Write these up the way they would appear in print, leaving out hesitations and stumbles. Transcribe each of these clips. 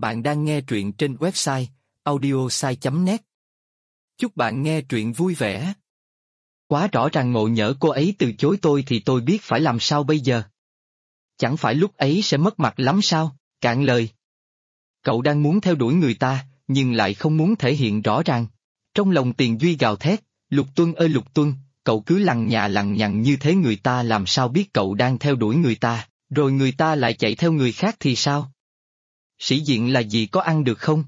Bạn đang nghe truyện trên website audiosai.net. Chúc bạn nghe truyện vui vẻ. Quá rõ ràng ngộ nhỡ cô ấy từ chối tôi thì tôi biết phải làm sao bây giờ. Chẳng phải lúc ấy sẽ mất mặt lắm sao? Cạn lời. Cậu đang muốn theo đuổi người ta, nhưng lại không muốn thể hiện rõ ràng. Trong lòng Tiền Duy gào thét, Lục Tuân ơi Lục Tuân, cậu cứ lằng nhằng lằng nhằng như thế người ta làm sao biết cậu đang theo đuổi người ta, rồi người ta lại chạy theo người khác thì sao? Sĩ diện là gì có ăn được không?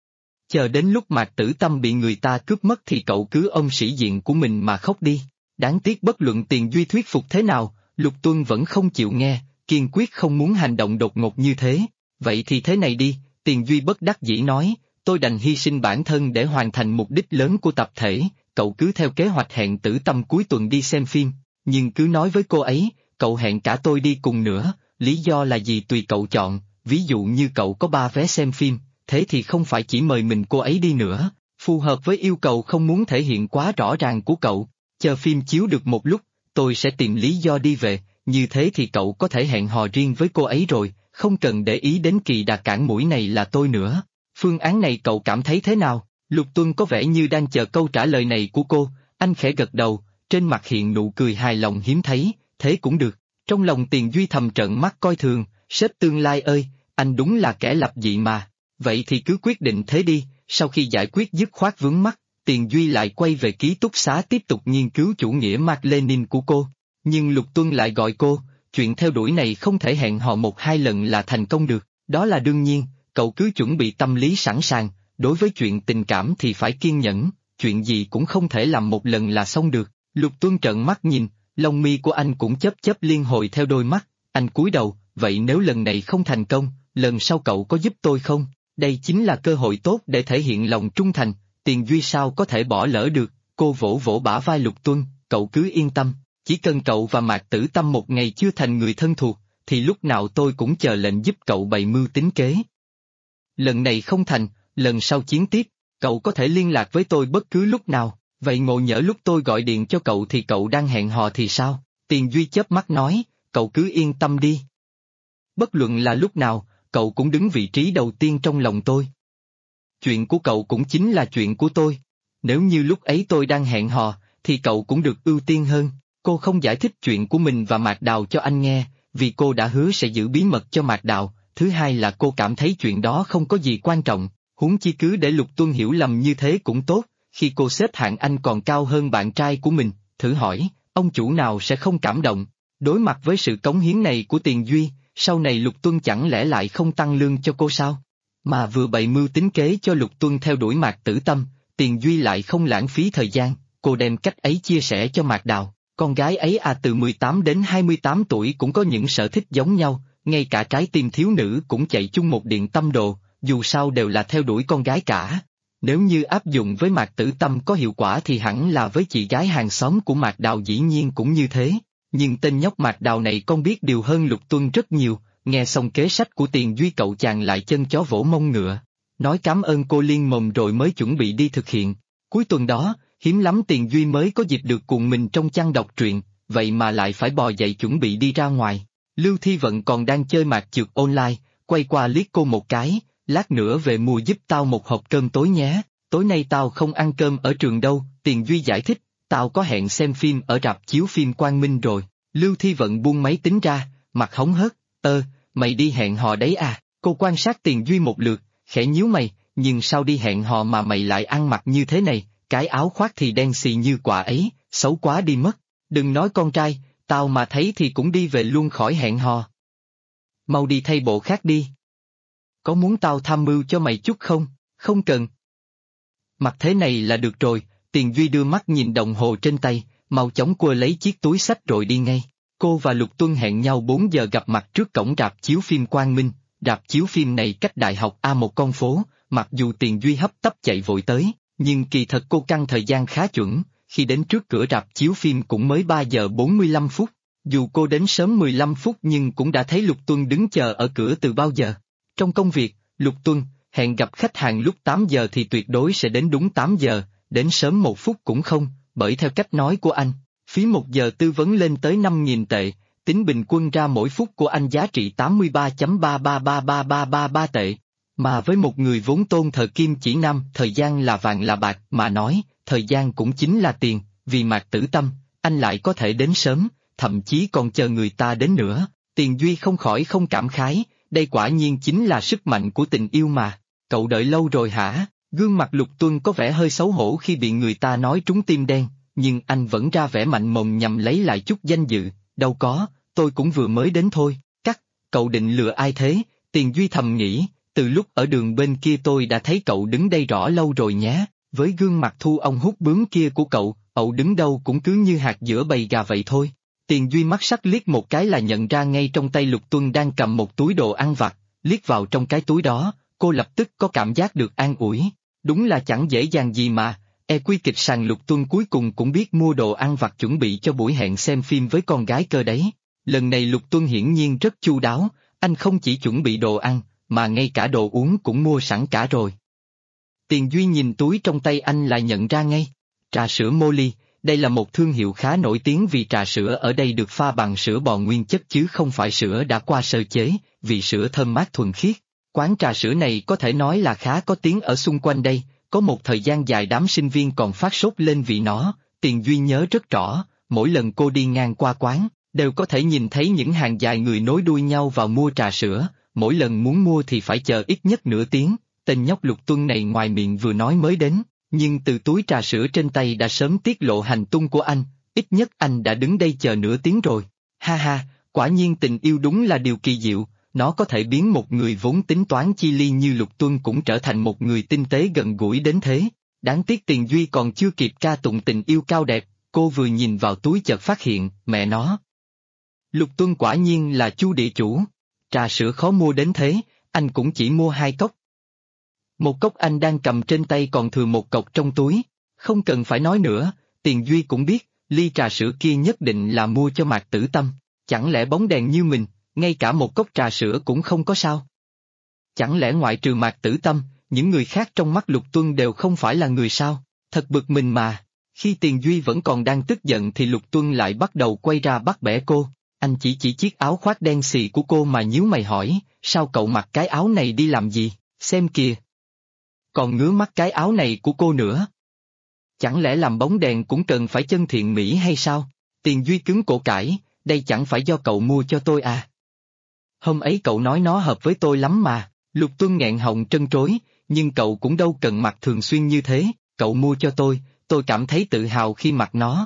Chờ đến lúc Mạc Tử Tâm bị người ta cướp mất thì cậu cứ ôm sĩ diện của mình mà khóc đi. Đáng tiếc bất luận Tiền Duy thuyết phục thế nào, Lục Tuân vẫn không chịu nghe, kiên quyết không muốn hành động đột ngột như thế. Vậy thì thế này đi, Tiền Duy bất đắc dĩ nói, tôi đành hy sinh bản thân để hoàn thành mục đích lớn của tập thể, cậu cứ theo kế hoạch hẹn Tử Tâm cuối tuần đi xem phim, nhưng cứ nói với cô ấy, cậu hẹn cả tôi đi cùng nữa, lý do là gì tùy cậu chọn, ví dụ như cậu có 3 vé xem phim, thế thì không phải chỉ mời mình cô ấy đi nữa, phù hợp với yêu cầu không muốn thể hiện quá rõ ràng của cậu, chờ phim chiếu được một lúc, tôi sẽ tìm lý do đi về, như thế thì cậu có thể hẹn hò riêng với cô ấy rồi, không cần để ý đến kỳ đà cản mũi này là tôi nữa. Phương án này cậu cảm thấy thế nào? Lục Tuân có vẻ như đang chờ câu trả lời này của cô, anh khẽ gật đầu, trên mặt hiện nụ cười hài lòng hiếm thấy, thế cũng được. Trong lòng Tiền Duy thầm trợn mắt coi thường, sếp tương lai ơi, anh đúng là kẻ lập dị mà. Vậy thì cứ quyết định thế đi, sau khi giải quyết dứt khoát vướng mắc, Tiền Duy lại quay về ký túc xá tiếp tục nghiên cứu chủ nghĩa Mác Lênin của cô. Nhưng Lục Tuân lại gọi cô, chuyện theo đuổi này không thể hẹn hò 1-2 lần là thành công được, đó là đương nhiên, cậu cứ chuẩn bị tâm lý sẵn sàng, đối với chuyện tình cảm thì phải kiên nhẫn, chuyện gì cũng không thể làm một lần là xong được. Lục Tuân trợn mắt nhìn, lông mi của anh cũng chớp chớp liên hồi theo đôi mắt, anh cúi đầu, vậy nếu lần này không thành công, lần sau cậu có giúp tôi không? Đây chính là cơ hội tốt để thể hiện lòng trung thành, Tiền Duy sao có thể bỏ lỡ được, cô vỗ vỗ bả vai Lục Tuân, cậu cứ yên tâm, chỉ cần cậu và Mạc Tử Tâm một ngày chưa thành người thân thuộc, thì lúc nào tôi cũng chờ lệnh giúp cậu bày mưu tính kế. Lần này không thành, lần sau chiến tiếp, cậu có thể liên lạc với tôi bất cứ lúc nào, vậy ngộ nhỡ lúc tôi gọi điện cho cậu thì cậu đang hẹn hò thì sao? Tiền Duy chớp mắt nói, cậu cứ yên tâm đi. Bất luận là lúc nào, cậu cũng đứng vị trí đầu tiên trong lòng tôi. Chuyện của cậu cũng chính là chuyện của tôi. Nếu như lúc ấy tôi đang hẹn hò, thì cậu cũng được ưu tiên hơn. Cô không giải thích chuyện của mình và Mạc Đào cho anh nghe, vì cô đã hứa sẽ giữ bí mật cho Mạc Đào. Thứ hai là cô cảm thấy chuyện đó không có gì quan trọng, huống chi cứ để Lục Tuân hiểu lầm như thế cũng tốt, khi cô xếp hạng anh còn cao hơn bạn trai của mình, thử hỏi, ông chủ nào sẽ không cảm động. Đối mặt với sự cống hiến này của Tiền Duy, sau này Lục Tuân chẳng lẽ lại không tăng lương cho cô sao? Mà vừa bày mưu tính kế cho Lục Tuân theo đuổi Mạc Tử Tâm, Tiền Duy lại không lãng phí thời gian, cô đem cách ấy chia sẻ cho Mạc Đào. Con gái ấy từ 18 đến 28 tuổi cũng có những sở thích giống nhau, ngay cả trái tim thiếu nữ cũng chạy chung một điện tâm đồ, dù sao đều là theo đuổi con gái cả. Nếu như áp dụng với Mạc Tử Tâm có hiệu quả thì hẳn là với chị gái hàng xóm của Mạc Đào dĩ nhiên cũng như thế. Nhưng tên nhóc Mạc Đào này con biết điều hơn Lục Tuân rất nhiều, nghe xong kế sách của Tiền Duy cậu chàng lại chân chó vỗ mông ngựa. Nói cảm ơn cô liên mồm rồi mới chuẩn bị đi thực hiện. Cuối tuần đó, hiếm lắm Tiền Duy mới có dịp được cùng mình trong chăn đọc truyện, vậy mà lại phải bò dậy chuẩn bị đi ra ngoài. Lưu Thi Vận còn đang chơi mạc trượt online, quay qua liếc cô một cái, lát nữa về mua giúp tao một hộp cơm tối nhé, tối nay tao không ăn cơm ở trường đâu, Tiền Duy giải thích, tao có hẹn xem phim ở rạp chiếu phim Quang Minh rồi. Lưu Thi Vận buông máy tính ra, mặt hóng hớt, mày đi hẹn hò đấy à? Cô quan sát Tiền Duy một lượt, khẽ nhíu mày, nhưng sao đi hẹn hò mà mày lại ăn mặc như thế này, cái áo khoác thì đen xì như quả ấy, xấu quá đi mất. Đừng nói con trai, tao mà thấy thì cũng đi về luôn khỏi hẹn hò. Mau đi thay bộ khác đi. Có muốn tao tham mưu cho mày chút không? Không cần. Mặc thế này là được rồi, Tiền Duy đưa mắt nhìn đồng hồ trên tay, mau chóng cua lấy chiếc túi xách rồi đi ngay. Cô và Lục Tuân hẹn nhau 4 giờ gặp mặt trước cổng rạp chiếu phim Quang Minh, rạp chiếu phim này cách đại học A một con phố, mặc dù Tiền Duy hấp tấp chạy vội tới, nhưng kỳ thật cô căn thời gian khá chuẩn, khi đến trước cửa rạp chiếu phim cũng mới 3 giờ 45 phút, dù cô đến sớm 15 phút nhưng cũng đã thấy Lục Tuân đứng chờ ở cửa từ bao giờ. Trong công việc, Lục Tuân, hẹn gặp khách hàng lúc 8 giờ thì tuyệt đối sẽ đến đúng 8 giờ, đến sớm 1 phút cũng không, bởi theo cách nói của anh, phí 1 giờ tư vấn lên tới 5.000 tệ, tính bình quân ra mỗi phút của anh giá trị 83.33333 tệ. Mà với một người vốn tôn thờ kim chỉ nam, thời gian là vàng là bạc mà nói, thời gian cũng chính là tiền, vì Mạc Tử Tâm, anh lại có thể đến sớm, thậm chí còn chờ người ta đến nữa. Tiền Duy không khỏi không cảm khái, đây quả nhiên chính là sức mạnh của tình yêu mà. Cậu đợi lâu rồi hả? Gương mặt Lục Tuân có vẻ hơi xấu hổ khi bị người ta nói trúng tim đen, nhưng anh vẫn ra vẻ mạnh mồm nhằm lấy lại chút danh dự. Đâu có, tôi cũng vừa mới đến thôi. Cậu định lừa ai thế? Tiền Duy thầm nghĩ, từ lúc ở đường bên kia tôi đã thấy cậu đứng đây rõ lâu rồi nhé. Với gương mặt thu ong hút bướm kia của cậu đứng đâu cũng cứ như hạt giữa bầy gà vậy thôi. Tiền Duy mắt sắc liếc một cái là nhận ra ngay trong tay Lục Tuân đang cầm một túi đồ ăn vặt, liếc vào trong cái túi đó, cô lập tức có cảm giác được an ủi. Đúng là chẳng dễ dàng gì mà, quy kịch sàng Lục Tuân cuối cùng cũng biết mua đồ ăn vặt chuẩn bị cho buổi hẹn xem phim với con gái cơ đấy. Lần này Lục Tuân hiển nhiên rất chu đáo, anh không chỉ chuẩn bị đồ ăn, mà ngay cả đồ uống cũng mua sẵn cả rồi. Tiền Duy nhìn túi trong tay anh là nhận ra ngay, trà sữa Molly, đây là một thương hiệu khá nổi tiếng vì trà sữa ở đây được pha bằng sữa bò nguyên chất chứ không phải sữa đã qua sơ chế, vì sữa thơm mát thuần khiết. Quán trà sữa này có thể nói là khá có tiếng ở xung quanh đây, có một thời gian dài đám sinh viên còn phát sốt lên vì nó. Tiền Duy nhớ rất rõ, mỗi lần cô đi ngang qua quán, đều có thể nhìn thấy những hàng dài người nối đuôi nhau vào mua trà sữa, mỗi lần muốn mua thì phải chờ ít nhất nửa tiếng. Tên nhóc Lục Tuân này ngoài miệng vừa nói mới đến, nhưng từ túi trà sữa trên tay đã sớm tiết lộ hành tung của anh, ít nhất anh đã đứng đây chờ nửa tiếng rồi. Ha ha, quả nhiên tình yêu đúng là điều kỳ diệu, nó có thể biến một người vốn tính toán chi ly như Lục Tuân cũng trở thành một người tinh tế gần gũi đến thế. Đáng tiếc Tiền Duy còn chưa kịp ca tụng tình yêu cao đẹp, cô vừa nhìn vào túi chợt phát hiện, mẹ nó. Lục Tuân quả nhiên là Chu địa chủ, trà sữa khó mua đến thế, anh cũng chỉ mua 2 cốc. Một cốc anh đang cầm trên tay còn thừa một cọc trong túi, không cần phải nói nữa, Tiền Duy cũng biết, ly trà sữa kia nhất định là mua cho Mạc Tử Tâm, chẳng lẽ bóng đèn như mình, ngay cả một cốc trà sữa cũng không có sao? Chẳng lẽ ngoại trừ Mạc Tử Tâm, những người khác trong mắt Lục Tuân đều không phải là người sao? Thật bực mình mà. Khi Tiền Duy vẫn còn đang tức giận thì Lục Tuân lại bắt đầu quay ra bắt bẻ cô, anh chỉ chiếc áo khoác đen xì của cô mà nhíu mày hỏi, sao cậu mặc cái áo này đi làm gì, xem kìa. Còn ngứa mắt cái áo này của cô nữa. Chẳng lẽ làm bóng đèn cũng cần phải chân thiện mỹ hay sao? Tiền Duy cứng cổ cãi, đây chẳng phải do cậu mua cho tôi à? Hôm ấy cậu nói nó hợp với tôi lắm mà. Lục Tuân nghẹn họng trân trối, nhưng cậu cũng đâu cần mặc thường xuyên như thế, cậu mua cho tôi cảm thấy tự hào khi mặc nó.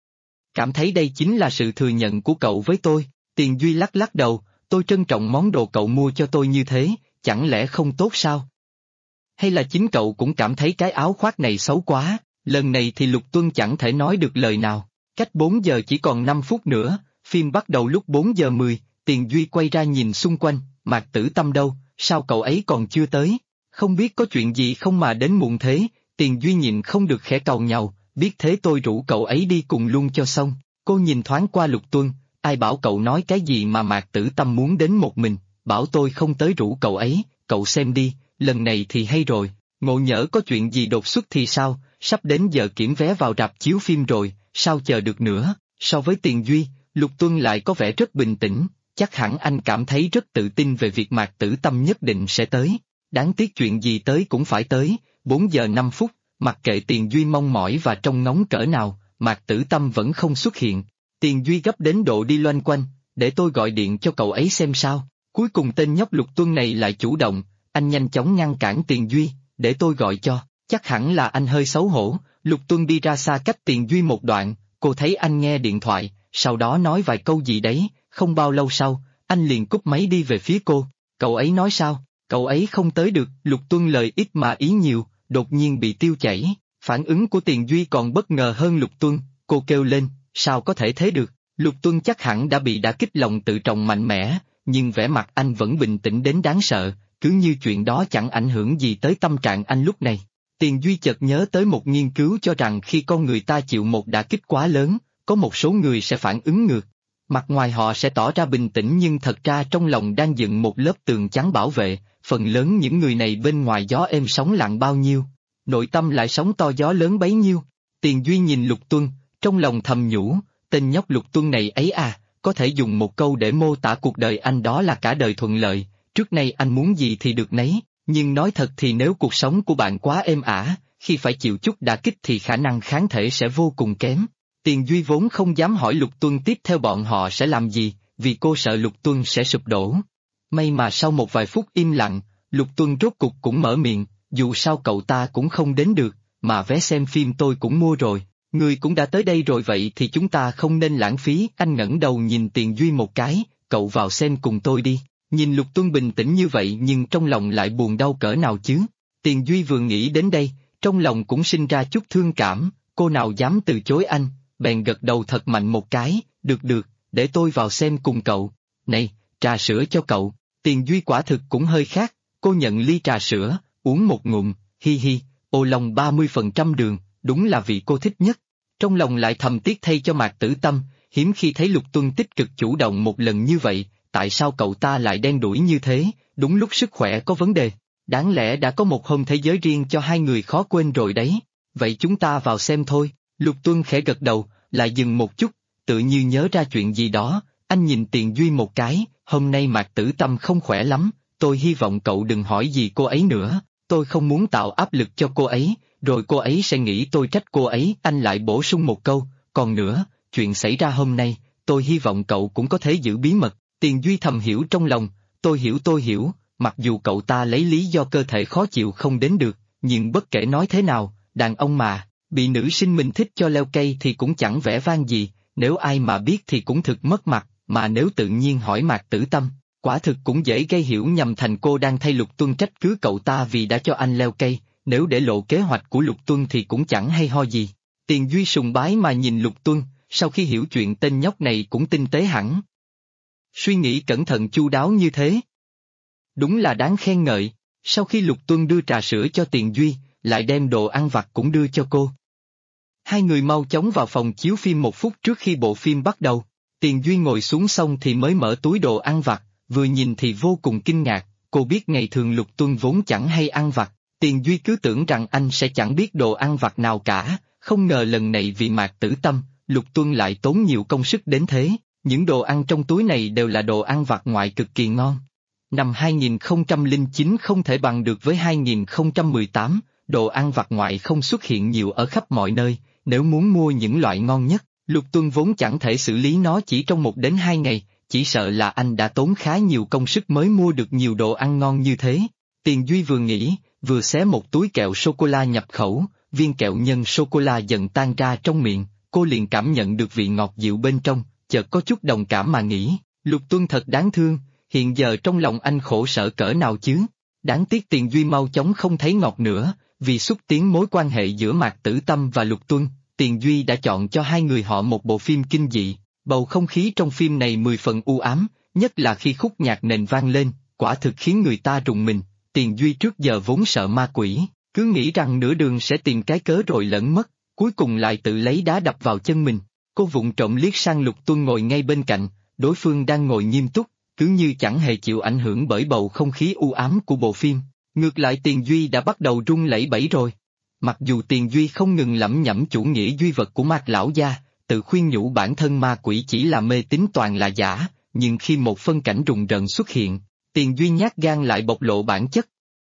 Cảm thấy đây chính là sự thừa nhận của cậu với tôi. Tiền Duy lắc lắc đầu, tôi trân trọng món đồ cậu mua cho tôi như thế, chẳng lẽ không tốt sao? Hay là chính cậu cũng cảm thấy cái áo khoác này xấu quá? Lần này thì Lục Tuân chẳng thể nói được lời nào. Cách 4 giờ chỉ còn 5 phút nữa, phim bắt đầu lúc 4 giờ 10, Tiền Duy quay ra nhìn xung quanh, Mạc Tử Tâm đâu, sao cậu ấy còn chưa tới? Không biết có chuyện gì không mà đến muộn thế? Tiền Duy nhịn không được khẽ càu nhàu, biết thế tôi rủ cậu ấy đi cùng luôn cho xong. Cô nhìn thoáng qua Lục Tuân, ai bảo cậu nói cái gì mà Mạc Tử Tâm muốn đến một mình, bảo tôi không tới rủ cậu ấy, cậu xem đi, lần này thì hay rồi, ngộ nhỡ có chuyện gì đột xuất thì sao, sắp đến giờ kiểm vé vào rạp chiếu phim rồi, sao chờ được nữa. So với Tiền Duy, Lục Tuân lại có vẻ rất bình tĩnh, chắc hẳn anh cảm thấy rất tự tin về việc Mạc Tử Tâm nhất định sẽ tới. Đáng tiếc chuyện gì tới cũng phải tới, 4 giờ 5 phút, mặc kệ Tiền Duy mong mỏi và trông ngóng cỡ nào, Mạc Tử Tâm vẫn không xuất hiện. Tiền Duy gấp đến độ đi loanh quanh, để tôi gọi điện cho cậu ấy xem sao. Cuối cùng tên nhóc Lục Tuân này lại chủ động, anh nhanh chóng ngăn cản Tiền Duy, để tôi gọi cho, chắc hẳn là anh hơi xấu hổ. Lục Tuân đi ra xa cách Tiền Duy một đoạn, cô thấy anh nghe điện thoại, sau đó nói vài câu gì đấy, không bao lâu sau, anh liền cúp máy đi về phía cô. Cậu ấy nói sao? Cậu ấy không tới được. Lục Tuân lời ít mà ý nhiều, đột nhiên bị tiêu chảy. Phản ứng của Tiền Duy còn bất ngờ hơn Lục Tuân, cô kêu lên, sao có thể thế được? Lục Tuân chắc hẳn đã bị đả kích lòng tự trọng mạnh mẽ, nhưng vẻ mặt anh vẫn bình tĩnh đến đáng sợ, cứ như chuyện đó chẳng ảnh hưởng gì tới tâm trạng anh lúc này. Tiền Duy chợt nhớ tới một nghiên cứu cho rằng khi con người ta chịu một đả kích quá lớn, có một số người sẽ phản ứng ngược. Mặt ngoài họ sẽ tỏ ra bình tĩnh nhưng thật ra trong lòng đang dựng một lớp tường chắn bảo vệ, phần lớn những người này bên ngoài gió êm sóng lặng bao nhiêu, nội tâm lại sóng to gió lớn bấy nhiêu. Tiền Duy nhìn Lục Tuân, trong lòng thầm nhủ, tên nhóc Lục Tuân này ấy à, có thể dùng một câu để mô tả cuộc đời anh đó là cả đời thuận lợi, trước nay anh muốn gì thì được nấy, Nhưng nói thật thì nếu cuộc sống của bạn quá êm ả, khi phải chịu chút đả kích thì khả năng kháng thể sẽ vô cùng kém. Tiền Duy vốn không dám hỏi Lục Tuân tiếp theo bọn họ sẽ làm gì, vì cô sợ Lục Tuân sẽ sụp đổ. May mà sau một vài phút im lặng, Lục Tuân rốt cục cũng mở miệng, dù sao cậu ta cũng không đến được, mà vé xem phim tôi cũng mua rồi, người cũng đã tới đây rồi vậy thì chúng ta không nên lãng phí. Anh ngẩng đầu nhìn Tiền Duy một cái, cậu vào xem cùng tôi đi. Nhìn Lục Tuân bình tĩnh như vậy nhưng trong lòng lại buồn đau cỡ nào chứ. Tiền Duy vừa nghĩ đến đây, trong lòng cũng sinh ra chút thương cảm, cô nào dám từ chối anh, bèn gật đầu thật mạnh một cái, được, để tôi vào xem cùng cậu. Này, trà sữa cho cậu. Tiền Duy quả thực cũng hơi khát, cô nhận ly trà sữa, uống một ngụm, hi, ô long 30% đường, đúng là vị cô thích nhất. Trong lòng lại thầm tiếc thay cho Mạc Tử Tâm, hiếm khi thấy Lục Tuân tích cực chủ động một lần như vậy, tại sao cậu ta lại đen đủi như thế, đúng lúc sức khỏe có vấn đề. Đáng lẽ đã có một hôm thế giới riêng cho hai người khó quên rồi đấy. Vậy chúng ta vào xem thôi. Lục Tuân khẽ gật đầu, lại dừng một chút, tự như nhớ ra chuyện gì đó, anh nhìn Tiền Duy một cái, hôm nay Mạc Tử Tâm không khỏe lắm, tôi hy vọng cậu đừng hỏi gì cô ấy nữa, tôi không muốn tạo áp lực cho cô ấy, rồi cô ấy sẽ nghĩ tôi trách cô ấy. Anh lại bổ sung một câu, còn nữa, chuyện xảy ra hôm nay, tôi hy vọng cậu cũng có thể giữ bí mật. Tiền Duy thầm hiểu trong lòng, tôi hiểu, mặc dù cậu ta lấy lý do cơ thể khó chịu không đến được, nhưng bất kể nói thế nào, đàn ông mà, bị nữ sinh mình thích cho leo cây thì cũng chẳng vẻ vang gì, nếu ai mà biết thì cũng thực mất mặt, mà nếu tự nhiên hỏi Mạc Tử Tâm, quả thực cũng dễ gây hiểu nhầm thành cô đang thay Lục Tuân trách cứ cậu ta vì đã cho anh leo cây, nếu để lộ kế hoạch của Lục Tuân thì cũng chẳng hay ho gì. Tiền Duy sùng bái mà nhìn Lục Tuân, sau khi hiểu chuyện tên nhóc này cũng tinh tế hẳn. Suy nghĩ cẩn thận chu đáo như thế. Đúng là đáng khen ngợi. Sau khi Lục Tuân đưa trà sữa cho Tiền Duy, lại đem đồ ăn vặt cũng đưa cho cô. Hai người mau chóng vào phòng chiếu phim một phút trước khi bộ phim bắt đầu. Tiền Duy ngồi xuống xong thì mới mở túi đồ ăn vặt, vừa nhìn thì vô cùng kinh ngạc, cô biết ngày thường Lục Tuân vốn chẳng hay ăn vặt, Tiền Duy cứ tưởng rằng anh sẽ chẳng biết đồ ăn vặt nào cả, không ngờ lần này vì Mạc Tử Tâm, Lục Tuân lại tốn nhiều công sức đến thế, những đồ ăn trong túi này đều là đồ ăn vặt ngoại cực kỳ ngon. Năm 2009 không thể bằng được với 2018, đồ ăn vặt ngoại không xuất hiện nhiều ở khắp mọi nơi, nếu muốn mua những loại ngon nhất, Lục Tuân vốn chẳng thể xử lý nó chỉ trong 1 đến 2 ngày, chỉ sợ là anh đã tốn khá nhiều công sức mới mua được nhiều đồ ăn ngon như thế. Tiền Duy vừa nghĩ, vừa xé một túi kẹo sô-cô-la nhập khẩu, viên kẹo nhân sô-cô-la dần tan ra trong miệng, cô liền cảm nhận được vị ngọt dịu bên trong, chợt có chút đồng cảm mà nghĩ, Lục Tuân thật đáng thương, hiện giờ trong lòng anh khổ sở cỡ nào chứ. Đáng tiếc Tiền Duy mau chóng không thấy ngọt nữa, vì xúc tiến mối quan hệ giữa Mạc Tử Tâm và Lục Tuân, Tiền Duy đã chọn cho hai người họ một bộ phim kinh dị, bầu không khí trong phim này 10 phần u ám, nhất là khi khúc nhạc nền vang lên, quả thực khiến người ta rùng mình. Tiền Duy trước giờ vốn sợ ma quỷ, cứ nghĩ rằng nửa đường sẽ tìm cái cớ rồi lẫn mất, cuối cùng lại tự lấy đá đập vào chân mình. Cô vụng trộm liếc sang Lục Tuân ngồi ngay bên cạnh, đối phương đang ngồi nghiêm túc, cứ như chẳng hề chịu ảnh hưởng bởi bầu không khí u ám của bộ phim. Ngược lại Tiền Duy đã bắt đầu run lẩy bẩy rồi. Mặc dù Tiền Duy không ngừng lẩm nhẩm chủ nghĩa duy vật của Mạc lão gia, tự khuyên nhủ bản thân ma quỷ chỉ là mê tín toàn là giả, nhưng khi một phân cảnh rùng rợn xuất hiện, Tiền Duy nhát gan lại bộc lộ bản chất.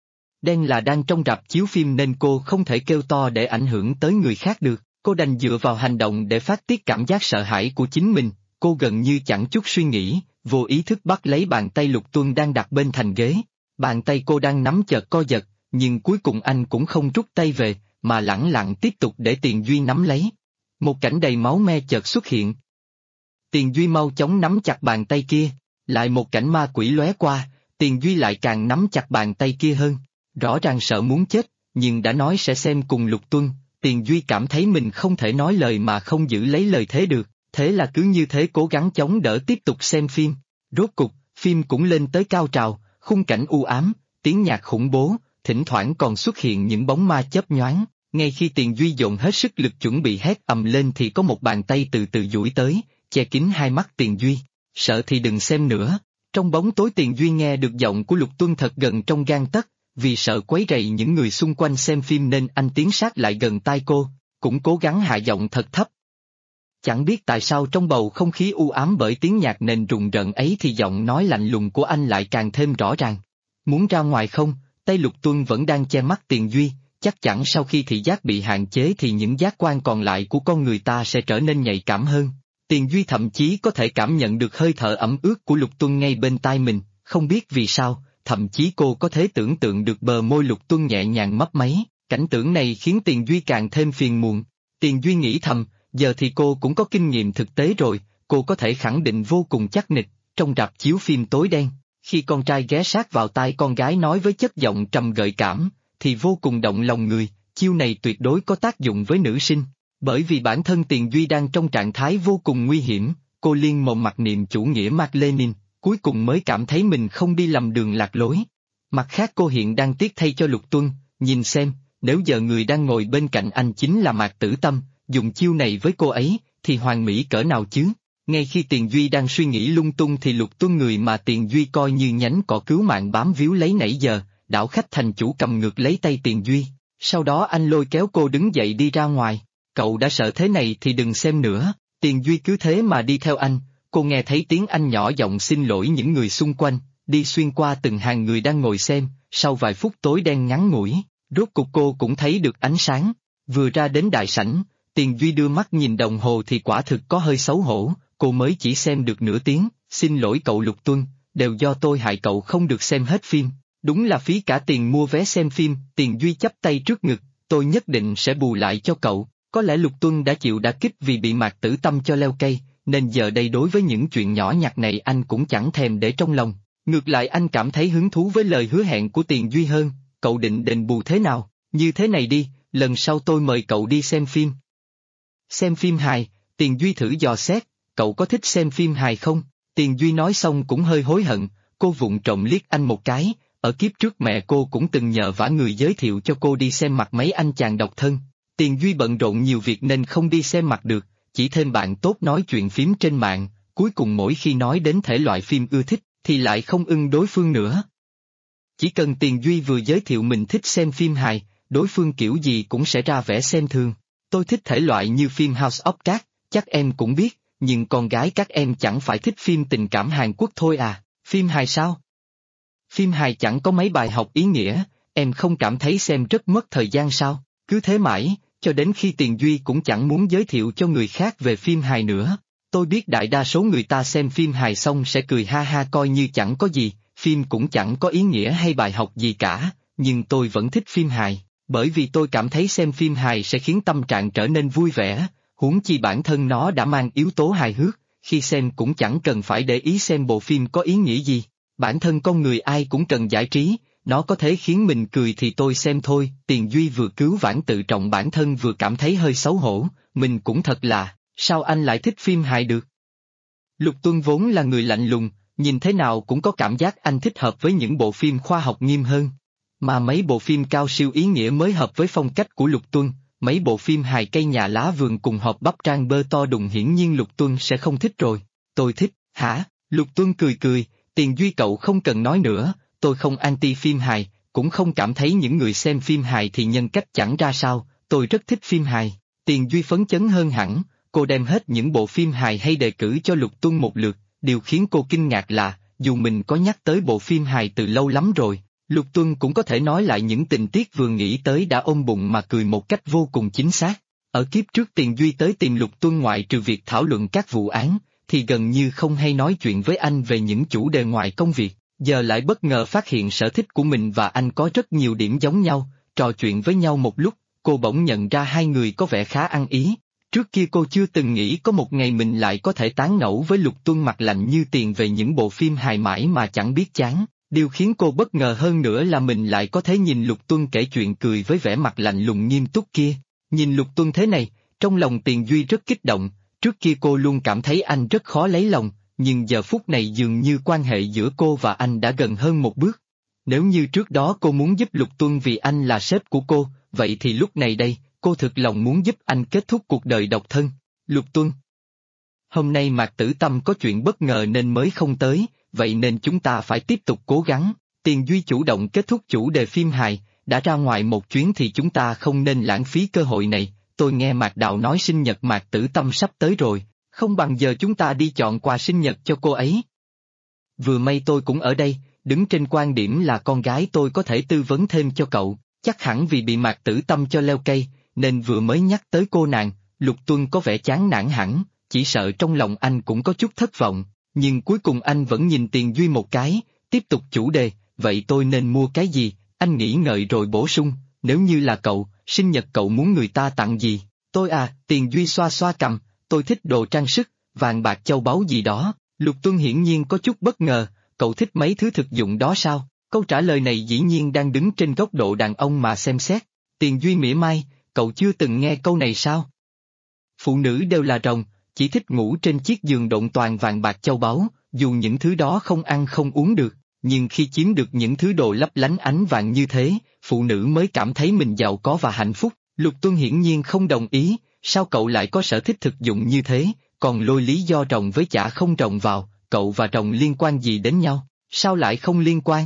Đen là đang trong rạp chiếu phim nên cô không thể kêu to để ảnh hưởng tới người khác được, cô đành dựa vào hành động để phát tiết cảm giác sợ hãi của chính mình. Cô gần như chẳng chút suy nghĩ, vô ý thức bắt lấy bàn tay Lục Tuân đang đặt bên thành ghế. Bàn tay cô đang nắm chợt co giật, nhưng cuối cùng anh cũng không rút tay về, mà lẳng lặng tiếp tục để Tiền Duy nắm lấy. Một cảnh đầy máu me chợt xuất hiện. Tiền Duy mau chóng nắm chặt bàn tay kia, lại một cảnh ma quỷ lóe qua, Tiền Duy lại càng nắm chặt bàn tay kia hơn. Rõ ràng sợ muốn chết, nhưng đã nói sẽ xem cùng Lục Tuân, Tiền Duy cảm thấy mình không thể nói lời mà không giữ lấy lời thế được, thế là cứ như thế cố gắng chống đỡ tiếp tục xem phim. Rốt cục, phim cũng lên tới cao trào, khung cảnh u ám, tiếng nhạc khủng bố, thỉnh thoảng còn xuất hiện những bóng ma chớp nhoáng. Ngay khi Tiền Duy dồn hết sức lực chuẩn bị hét ầm lên thì có một bàn tay từ từ duỗi tới, che kín hai mắt Tiền Duy. Sợ thì đừng xem nữa. Trong bóng tối Tiền Duy nghe được giọng của Lục Tuân thật gần trong gang tấc, vì sợ quấy rầy những người xung quanh xem phim nên anh tiến sát lại gần tai cô, cũng cố gắng hạ giọng thật thấp. Chẳng biết tại sao trong bầu không khí u ám bởi tiếng nhạc nền rùng rợn ấy thì giọng nói lạnh lùng của anh lại càng thêm rõ ràng. Muốn ra ngoài không? tay Lục Tuân vẫn đang che mắt Tiền Duy, chắc chắn sau khi thị giác bị hạn chế thì những giác quan còn lại của con người ta sẽ trở nên nhạy cảm hơn. Tiền Duy thậm chí có thể cảm nhận được hơi thở ẩm ướt của Lục Tuân ngay bên tai mình, không biết vì sao, thậm chí cô có thể tưởng tượng được bờ môi Lục Tuân nhẹ nhàng mấp máy, cảnh tượng này khiến Tiền Duy càng thêm phiền muộn. Tiền Duy nghĩ thầm, giờ thì cô cũng có kinh nghiệm thực tế rồi, cô có thể khẳng định vô cùng chắc nịch, trong rạp chiếu phim tối đen, khi con trai ghé sát vào tai con gái nói với chất giọng trầm gợi cảm, thì vô cùng động lòng người, chiêu này tuyệt đối có tác dụng với nữ sinh. Bởi vì bản thân Tiền Duy đang trong trạng thái vô cùng nguy hiểm, cô liên mồm mặc niệm chủ nghĩa Mác Lênin, cuối cùng mới cảm thấy mình không đi lầm đường lạc lối. Mặt khác cô hiện đang tiếc thay cho Lục Tuân, nhìn xem, nếu giờ người đang ngồi bên cạnh anh chính là Mạc Tử Tâm, dùng chiêu này với cô ấy, thì hoàn mỹ cỡ nào chứ? Ngay khi Tiền Duy đang suy nghĩ lung tung thì Lục Tuân, người mà Tiền Duy coi như nhánh cỏ cứu mạng bám víu lấy nãy giờ, đảo khách thành chủ cầm ngược lấy tay Tiền Duy, sau đó anh lôi kéo cô đứng dậy đi ra ngoài. Cậu đã sợ thế này thì đừng xem nữa. Tiền Duy cứ thế mà đi theo anh, cô nghe thấy tiếng anh nhỏ giọng xin lỗi những người xung quanh, đi xuyên qua từng hàng người đang ngồi xem, sau vài phút tối đen ngắn ngủi, rốt cục cô cũng thấy được ánh sáng. Vừa ra đến đại sảnh, Tiền Duy đưa mắt nhìn đồng hồ thì quả thực có hơi xấu hổ, cô mới chỉ xem được nửa tiếng, xin lỗi cậu Lục Tuân, đều do tôi hại cậu không được xem hết phim, đúng là phí cả tiền mua vé xem phim. Tiền Duy chắp tay trước ngực, tôi nhất định sẽ bù lại cho cậu. Có lẽ Lục Tuân đã chịu đả kích vì bị Mạc Tử Tâm cho leo cây, nên giờ đây đối với những chuyện nhỏ nhặt này anh cũng chẳng thèm để trong lòng. Ngược lại anh cảm thấy hứng thú với lời hứa hẹn của Tiền Duy hơn. Cậu định đền bù thế nào? Như thế này đi, lần sau tôi mời cậu đi xem phim. Xem phim hài, Tiền Duy thử dò xét, cậu có thích xem phim hài không? Tiền Duy nói xong cũng hơi hối hận, cô vụng trộm liếc anh một cái, ở kiếp trước mẹ cô cũng từng nhờ vả người giới thiệu cho cô đi xem mặt mấy anh chàng độc thân. Tiền Duy bận rộn nhiều việc nên không đi xem mặt được, chỉ thêm bạn tốt nói chuyện phím trên mạng, cuối cùng mỗi khi nói đến thể loại phim ưa thích, thì lại không ưng đối phương nữa. Chỉ cần Tiền Duy vừa giới thiệu mình thích xem phim hài, đối phương kiểu gì cũng sẽ ra vẻ xem thường. Tôi thích thể loại như phim House of Cards, chắc em cũng biết, nhưng con gái các em chẳng phải thích phim tình cảm Hàn Quốc thôi à, phim hài sao? Phim hài chẳng có mấy bài học ý nghĩa, em không cảm thấy xem rất mất thời gian sao? Cứ thế mãi, cho đến khi Tiền Duy cũng chẳng muốn giới thiệu cho người khác về phim hài nữa. Tôi biết đại đa số người ta xem phim hài xong sẽ cười ha ha coi như chẳng có gì, phim cũng chẳng có ý nghĩa hay bài học gì cả, nhưng tôi vẫn thích phim hài, bởi vì tôi cảm thấy xem phim hài sẽ khiến tâm trạng trở nên vui vẻ, huống chi bản thân nó đã mang yếu tố hài hước, khi xem cũng chẳng cần phải để ý xem bộ phim có ý nghĩa gì, bản thân con người ai cũng cần giải trí. Nó có thể khiến mình cười thì tôi xem thôi. Tiền Duy vừa cứu vãn tự trọng bản thân vừa cảm thấy hơi xấu hổ, mình cũng thật là, sao anh lại thích phim hài được? Lục Tuân vốn là người lạnh lùng, nhìn thế nào cũng có cảm giác anh thích hợp với những bộ phim khoa học nghiêm hơn. Mà mấy bộ phim cao siêu ý nghĩa mới hợp với phong cách của Lục Tuân, mấy bộ phim hài cây nhà lá vườn cùng hộp bắp trang bơ to đùng hiển nhiên Lục Tuân sẽ không thích rồi. Tôi thích, hả? Lục Tuân cười cười, Tiền Duy cậu không cần nói nữa. Tôi không anti phim hài, cũng không cảm thấy những người xem phim hài thì nhân cách chẳng ra sao, tôi rất thích phim hài. Tiền Duy phấn chấn hơn hẳn, cô đem hết những bộ phim hài hay đề cử cho Lục Tuân một lượt, điều khiến cô kinh ngạc là, dù mình có nhắc tới bộ phim hài từ lâu lắm rồi, Lục Tuân cũng có thể nói lại những tình tiết vừa nghĩ tới đã ôm bụng mà cười một cách vô cùng chính xác. Ở kiếp trước Tiền Duy tới tìm Lục Tuân ngoại trừ việc thảo luận các vụ án, thì gần như không hay nói chuyện với anh về những chủ đề ngoài công việc. Giờ lại bất ngờ phát hiện sở thích của mình và anh có rất nhiều điểm giống nhau, trò chuyện với nhau một lúc, cô bỗng nhận ra hai người có vẻ khá ăn ý. Trước kia cô chưa từng nghĩ có một ngày mình lại có thể tán ngẫu với Lục Tuân mặt lạnh như tiền về những bộ phim hài mãi mà chẳng biết chán. Điều khiến cô bất ngờ hơn nữa là mình lại có thể nhìn Lục Tuân kể chuyện cười với vẻ mặt lạnh lùng nghiêm túc kia. Nhìn Lục Tuân thế này, trong lòng Tiền Duy rất kích động, trước kia cô luôn cảm thấy anh rất khó lấy lòng. Nhưng giờ phút này dường như quan hệ giữa cô và anh đã gần hơn một bước. Nếu như trước đó cô muốn giúp Lục Tuân vì anh là sếp của cô, vậy thì lúc này đây, cô thực lòng muốn giúp anh kết thúc cuộc đời độc thân. Lục Tuân. Hôm nay Mạc Tử Tâm có chuyện bất ngờ nên mới không tới, vậy nên chúng ta phải tiếp tục cố gắng. Tiền Duy chủ động kết thúc chủ đề phim hài, đã ra ngoài một chuyến thì chúng ta không nên lãng phí cơ hội này. Tôi nghe Mạc Đạo nói sinh nhật Mạc Tử Tâm sắp tới rồi. Không bằng giờ chúng ta đi chọn quà sinh nhật cho cô ấy. Vừa may tôi cũng ở đây, đứng trên quan điểm là con gái tôi có thể tư vấn thêm cho cậu, chắc hẳn vì bị Mạc Tử Tâm cho leo cây, nên vừa mới nhắc tới cô nàng, Lục Tuân có vẻ chán nản hẳn, chỉ sợ trong lòng anh cũng có chút thất vọng, nhưng cuối cùng anh vẫn nhìn Tiền Duy một cái, tiếp tục chủ đề, vậy tôi nên mua cái gì, anh nghĩ ngợi rồi bổ sung, nếu như là cậu, sinh nhật cậu muốn người ta tặng gì, tôi à, Tiền Duy xoa xoa cằm, tôi thích đồ trang sức, vàng bạc châu báu gì đó, Lục Tuân hiển nhiên có chút bất ngờ, cậu thích mấy thứ thực dụng đó sao? Câu trả lời này dĩ nhiên đang đứng trên góc độ đàn ông mà xem xét. Tiền Duy mỉa mai, cậu chưa từng nghe câu này sao? Phụ nữ đều là rồng, chỉ thích ngủ trên chiếc giường độn toàn vàng bạc châu báu, dù những thứ đó không ăn không uống được, nhưng khi chiếm được những thứ đồ lấp lánh ánh vàng như thế, phụ nữ mới cảm thấy mình giàu có và hạnh phúc. Lục Tuân hiển nhiên không đồng ý, sao cậu lại có sở thích thực dụng như thế, còn lôi lý do rồng với chả không rồng vào, cậu và rồng liên quan gì đến nhau, sao lại không liên quan?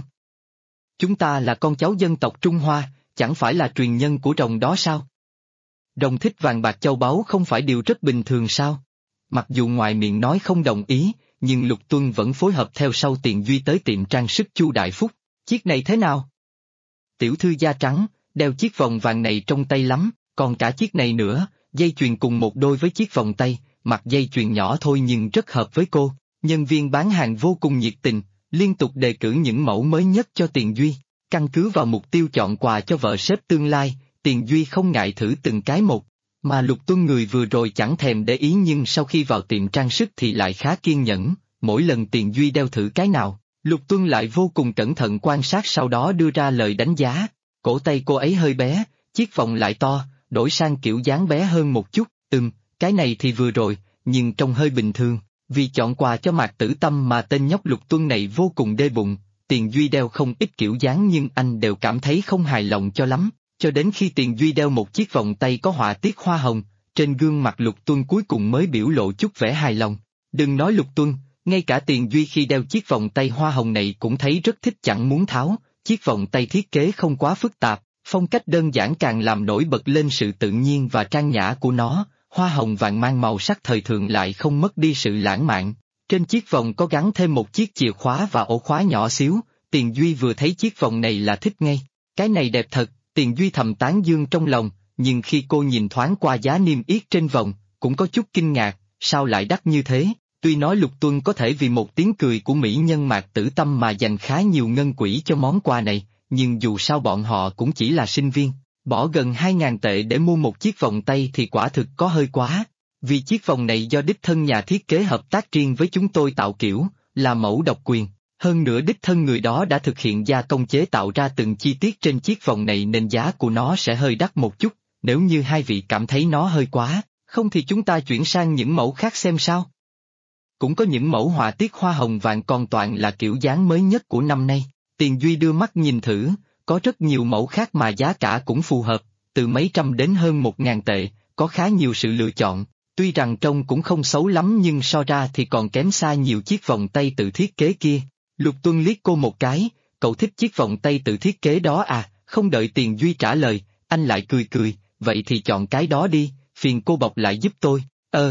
Chúng ta là con cháu dân tộc Trung Hoa, chẳng phải là truyền nhân của rồng đó sao? Rồng thích vàng bạc châu báu không phải điều rất bình thường sao? Mặc dù ngoài miệng nói không đồng ý, nhưng Lục Tuân vẫn phối hợp theo sau Tiền Duy tới tiệm trang sức Chu Đại Phúc. Chiếc này thế nào? Tiểu thư da trắng, đeo chiếc vòng vàng này trong tay lắm, còn cả chiếc này nữa, dây chuyền cùng một đôi với chiếc vòng tay, mặt dây chuyền nhỏ thôi nhưng rất hợp với cô. Nhân viên bán hàng vô cùng nhiệt tình, liên tục đề cử những mẫu mới nhất cho Tiền Duy. Căn cứ vào mục tiêu chọn quà cho vợ sếp tương lai, Tiền Duy không ngại thử từng cái một. Mà Lục Tuân người vừa rồi chẳng thèm để ý nhưng sau khi vào tiệm trang sức thì lại khá kiên nhẫn, mỗi lần Tiền Duy đeo thử cái nào, Lục Tuân lại vô cùng cẩn thận quan sát sau đó đưa ra lời đánh giá. Cổ tay cô ấy hơi bé, chiếc vòng lại to, đổi sang kiểu dáng bé hơn một chút, cái này thì vừa rồi, nhưng trông hơi bình thường. Vì chọn quà cho Mạc Tử Tâm mà tên nhóc Lục Tuân này vô cùng đê bụng, Tiền Duy đeo không ít kiểu dáng nhưng anh đều cảm thấy không hài lòng cho lắm, cho đến khi Tiền Duy đeo một chiếc vòng tay có họa tiết hoa hồng, trên gương mặt Lục Tuân cuối cùng mới biểu lộ chút vẻ hài lòng. Đừng nói Lục Tuân, ngay cả Tiền Duy khi đeo chiếc vòng tay hoa hồng này cũng thấy rất thích chẳng muốn tháo, chiếc vòng tay thiết kế không quá phức tạp, phong cách đơn giản càng làm nổi bật lên sự tự nhiên và trang nhã của nó. Hoa hồng vàng mang màu sắc thời thượng lại không mất đi sự lãng mạn. Trên chiếc vòng có gắn thêm một chiếc chìa khóa và ổ khóa nhỏ xíu, Tiền Duy vừa thấy chiếc vòng này là thích ngay. Cái này đẹp thật, Tiền Duy thầm tán dương trong lòng, nhưng khi cô nhìn thoáng qua giá niêm yết trên vòng, cũng có chút kinh ngạc, sao lại đắt như thế? Tuy nói Lục Tuân có thể vì một tiếng cười của mỹ nhân Mạc Tử Tâm mà dành khá nhiều ngân quỹ cho món quà này, nhưng dù sao bọn họ cũng chỉ là sinh viên. Bỏ gần 2.000 tệ để mua một chiếc vòng tay thì quả thực có hơi quá. Vì chiếc vòng này do đích thân nhà thiết kế hợp tác riêng với chúng tôi tạo kiểu, là mẫu độc quyền. Hơn nữa đích thân người đó đã thực hiện gia công chế tạo ra từng chi tiết trên chiếc vòng này nên giá của nó sẽ hơi đắt một chút. Nếu như hai vị cảm thấy nó hơi quá, không thì chúng ta chuyển sang những mẫu khác xem sao. Cũng có những mẫu họa tiết hoa hồng vàng còn toàn là kiểu dáng mới nhất của năm nay. Tiền Duy đưa mắt nhìn thử. Có rất nhiều mẫu khác mà giá cả cũng phù hợp, từ mấy trăm đến hơn 1.000 tệ, có khá nhiều sự lựa chọn. Tuy rằng trông cũng không xấu lắm nhưng so ra thì còn kém xa nhiều chiếc vòng tay tự thiết kế kia. Lục Tuân liếc cô một cái, cậu thích chiếc vòng tay tự thiết kế đó à? Không đợi Tiền Duy trả lời, anh lại cười cười, vậy thì chọn cái đó đi, phiền cô bọc lại giúp tôi.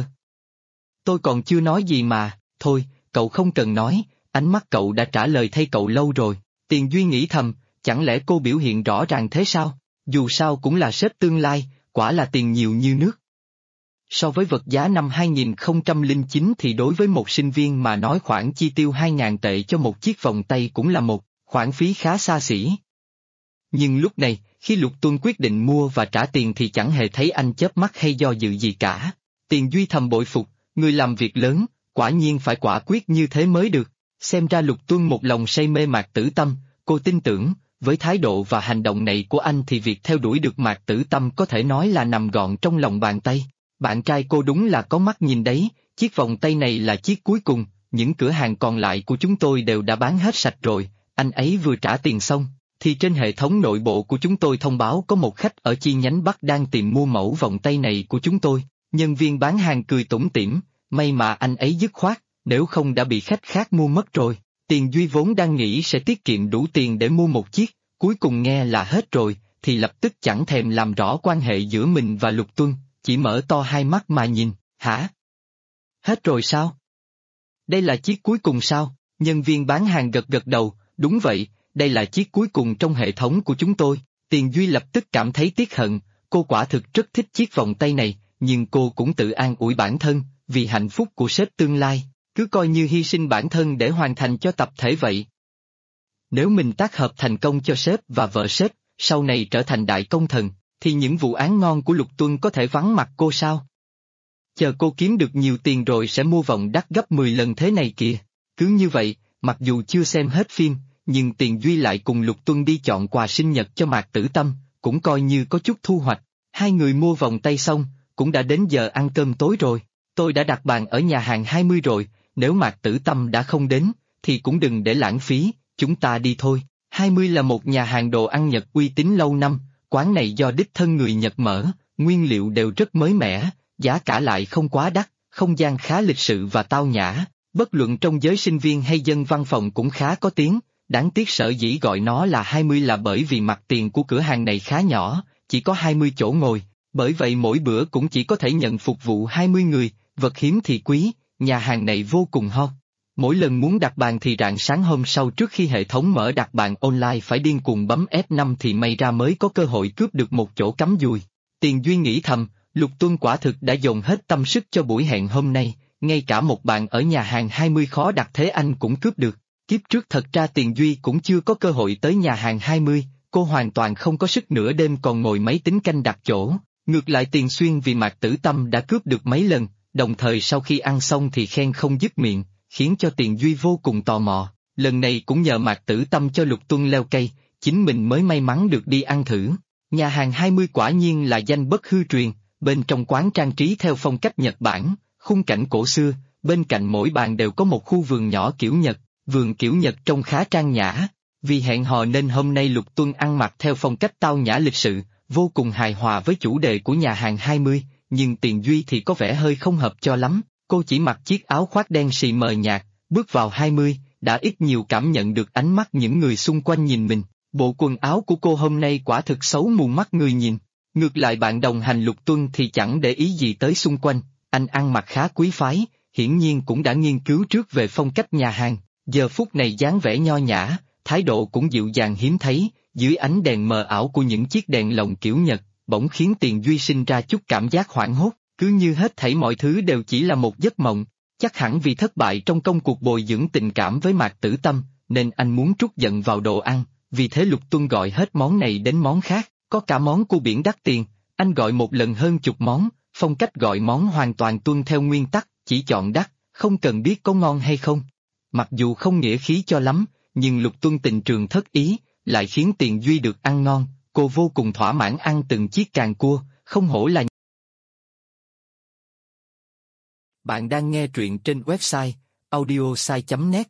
Tôi còn chưa nói gì mà, thôi, cậu không cần nói, ánh mắt cậu đã trả lời thay cậu lâu rồi. Tiền Duy nghĩ thầm, chẳng lẽ cô biểu hiện rõ ràng thế sao? Dù sao cũng là sếp tương lai, quả là tiền nhiều như nước. So với vật giá năm 2009 thì đối với một sinh viên mà nói khoản chi tiêu 2.000 tệ cho một chiếc vòng tay cũng là một khoản phí khá xa xỉ. Nhưng lúc này, khi Lục Tuân quyết định mua và trả tiền thì chẳng hề thấy anh chớp mắt hay do dự gì cả. Tiền Duy thầm bội phục, người làm việc lớn, quả nhiên phải quả quyết như thế mới được. Xem ra Lục Tuân một lòng say mê Mạc Tử Tâm, cô tin tưởng, với thái độ và hành động này của anh thì việc theo đuổi được Mạc Tử Tâm có thể nói là nằm gọn trong lòng bàn tay. Bạn trai cô đúng là có mắt nhìn đấy, chiếc vòng tay này là chiếc cuối cùng, những cửa hàng còn lại của chúng tôi đều đã bán hết sạch rồi. Anh ấy vừa trả tiền xong, thì trên hệ thống nội bộ của chúng tôi thông báo có một khách ở chi nhánh Bắc đang tìm mua mẫu vòng tay này của chúng tôi. Nhân viên bán hàng cười tủm tỉm, may mà anh ấy dứt khoát, nếu không đã bị khách khác mua mất rồi. Tiền Duy vốn đang nghĩ sẽ tiết kiệm đủ tiền để mua một chiếc, cuối cùng nghe là hết rồi, thì lập tức chẳng thèm làm rõ quan hệ giữa mình và Lục Tuân, chỉ mở to hai mắt mà nhìn, hả? Hết rồi sao? Đây là chiếc cuối cùng sao? Nhân viên bán hàng gật gật đầu, Đúng vậy, đây là chiếc cuối cùng trong hệ thống của chúng tôi. Tiền Duy lập tức cảm thấy tiếc hận, cô quả thực rất thích chiếc vòng tay này, nhưng cô cũng tự an ủi bản thân, vì hạnh phúc của sếp tương lai, cứ coi như hy sinh bản thân để hoàn thành cho tập thể vậy. Nếu mình tác hợp thành công cho sếp và vợ sếp, sau này trở thành đại công thần, thì những vụ án ngon của Lục Tuân có thể vắng mặt cô sao? Chờ cô kiếm được nhiều tiền rồi sẽ mua vòng đắt gấp 10 lần thế này kìa. Cứ như vậy, mặc dù chưa xem hết phim, nhưng Tiền Duy lại cùng Lục Tuân đi chọn quà sinh nhật cho Mạc Tử Tâm, cũng coi như có chút thu hoạch. Hai người mua vòng tay xong, cũng đã đến giờ ăn cơm tối rồi. Tôi đã đặt bàn ở nhà hàng 20 rồi, nếu Mạc Tử Tâm đã không đến, thì cũng đừng để lãng phí, chúng ta đi thôi. 20 là một nhà hàng đồ ăn Nhật uy tín lâu năm, quán này do đích thân người Nhật mở, nguyên liệu đều rất mới mẻ, giá cả lại không quá đắt, không gian khá lịch sự và tao nhã, bất luận trong giới sinh viên hay dân văn phòng cũng khá có tiếng. Đáng tiếc sở dĩ gọi nó là 20 là bởi vì mặt tiền của cửa hàng này khá nhỏ, chỉ có 20 chỗ ngồi, bởi vậy mỗi bữa cũng chỉ có thể nhận phục vụ 20 người, vật hiếm thì quý, nhà hàng này vô cùng hot. Mỗi lần muốn đặt bàn thì rạng sáng hôm sau trước khi hệ thống mở đặt bàn online phải điên cuồng bấm F5 thì may ra mới có cơ hội cướp được một chỗ cắm dùi. Tiền Duy nghĩ thầm, Lục Tuân quả thực đã dồn hết tâm sức cho buổi hẹn hôm nay, ngay cả một bàn ở nhà hàng 20 khó đặt thế anh cũng cướp được. Kiếp trước thật ra Tiền Duy cũng chưa có cơ hội tới nhà hàng 20, cô hoàn toàn không có sức nửa đêm còn ngồi máy tính canh đặt chỗ. Ngược lại Tiền Xuyên vì Mạc Tử Tâm đã cướp được mấy lần, đồng thời sau khi ăn xong thì khen không dứt miệng, khiến cho Tiền Duy vô cùng tò mò. Lần này cũng nhờ Mạc Tử Tâm cho Lục Tuân leo cây, chính mình mới may mắn được đi ăn thử. Nhà hàng 20 quả nhiên là danh bất hư truyền, bên trong quán trang trí theo phong cách Nhật Bản, khung cảnh cổ xưa, bên cạnh mỗi bàn đều có một khu vườn nhỏ kiểu Nhật. Vườn kiểu Nhật trông khá trang nhã, vì hẹn hò nên hôm nay Lục Tuân ăn mặc theo phong cách tao nhã lịch sự, vô cùng hài hòa với chủ đề của nhà hàng 20, nhưng Tiền Duy thì có vẻ hơi không hợp cho lắm, cô chỉ mặc chiếc áo khoác đen xì mờ nhạt, bước vào 20, đã ít nhiều cảm nhận được ánh mắt những người xung quanh nhìn mình, bộ quần áo của cô hôm nay quả thực xấu mù mắt người nhìn. Ngược lại bạn đồng hành Lục Tuân thì chẳng để ý gì tới xung quanh, anh ăn mặc khá quý phái, hiển nhiên cũng đã nghiên cứu trước về phong cách nhà hàng. Giờ phút này dáng vẻ nho nhã, thái độ cũng dịu dàng hiếm thấy, dưới ánh đèn mờ ảo của những chiếc đèn lồng kiểu Nhật, bỗng khiến Tiền Duy sinh ra chút cảm giác hoảng hốt, cứ như hết thảy mọi thứ đều chỉ là một giấc mộng. Chắc hẳn vì thất bại trong công cuộc bồi dưỡng tình cảm với Mạc Tử Tâm, nên anh muốn trút giận vào đồ ăn, vì thế Lục Tuân gọi hết món này đến món khác, có cả món cua biển đắt tiền, anh gọi một lần hơn chục món, phong cách gọi món hoàn toàn tuân theo nguyên tắc, chỉ chọn đắt, không cần biết có ngon hay không. Mặc dù không nghĩa khí cho lắm, nhưng Lục Tuân tình trường thất ý, lại khiến Tiền Duy được ăn ngon, cô vô cùng thỏa mãn ăn từng chiếc càng cua, không hổ là. Bạn đang nghe truyện trên website audiosai.net.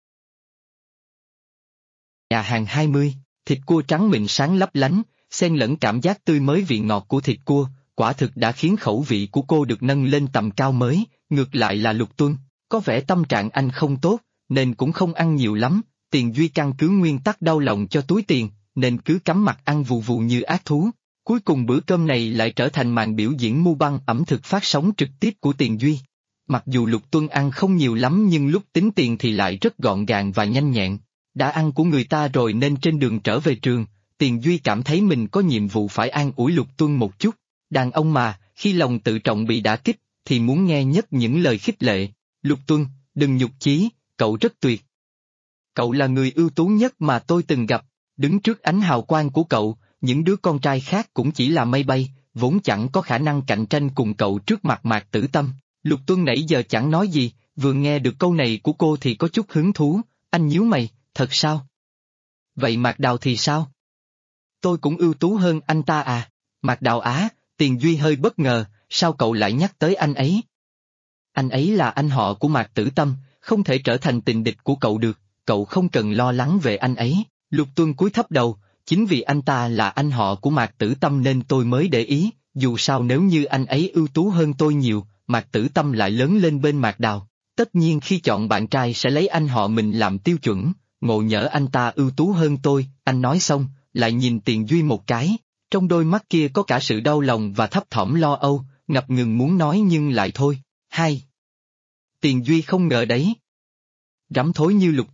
Nhà hàng 20, thịt cua trắng mịn sáng lấp lánh, xen lẫn cảm giác tươi mới vị ngọt của thịt cua, quả thực đã khiến khẩu vị của cô được nâng lên tầm cao mới, ngược lại là Lục Tuân, có vẻ tâm trạng anh không tốt, nên cũng không ăn nhiều lắm, Tiền Duy căn cứ nguyên tắc đau lòng cho túi tiền, nên cứ cắm mặt ăn vù vù như ác thú. Cuối cùng bữa cơm này lại trở thành màn biểu diễn mu băng ẩm thực phát sóng trực tiếp của Tiền Duy. Mặc dù Lục Tuân ăn không nhiều lắm nhưng lúc tính tiền thì lại rất gọn gàng và nhanh nhẹn. Đã ăn của người ta rồi nên trên đường trở về trường, Tiền Duy cảm thấy mình có nhiệm vụ phải an ủi Lục Tuân một chút. Đàn ông mà, khi lòng tự trọng bị đả kích, thì muốn nghe nhất những lời khích lệ. Lục Tuân, đừng nhục chí, cậu rất tuyệt. Cậu là người ưu tú nhất mà tôi từng gặp, đứng trước ánh hào quang của cậu, những đứa con trai khác cũng chỉ là mây bay, vốn chẳng có khả năng cạnh tranh cùng cậu trước mặt Mạc Tử Tâm. Lục Tuân nãy giờ chẳng nói gì, vừa nghe được câu này của cô thì có chút hứng thú, anh nhíu mày, thật sao? Vậy Mạc Đào thì sao? Tôi cũng ưu tú hơn anh ta à? Mạc Đào á, Tiền Duy hơi bất ngờ, sao cậu lại nhắc tới anh ấy? Anh ấy là anh họ của Mạc Tử Tâm, không thể trở thành tình địch của cậu được, cậu không cần lo lắng về anh ấy. Lục Tuân cúi thấp đầu, chính vì anh ta là anh họ của Mạc Tử Tâm nên tôi mới để ý, dù sao nếu như anh ấy ưu tú hơn tôi nhiều, Mạc Tử Tâm lại lớn lên bên Mạc Đào. Tất nhiên khi chọn bạn trai sẽ lấy anh họ mình làm tiêu chuẩn, ngộ nhỡ anh ta ưu tú hơn tôi, anh nói xong, lại nhìn Tiền Duy một cái, trong đôi mắt kia có cả sự đau lòng và thấp thỏm lo âu, ngập ngừng muốn nói nhưng lại thôi. Hai. Tiền Duy không ngờ đấy. Rắm thối như Lục Tuân,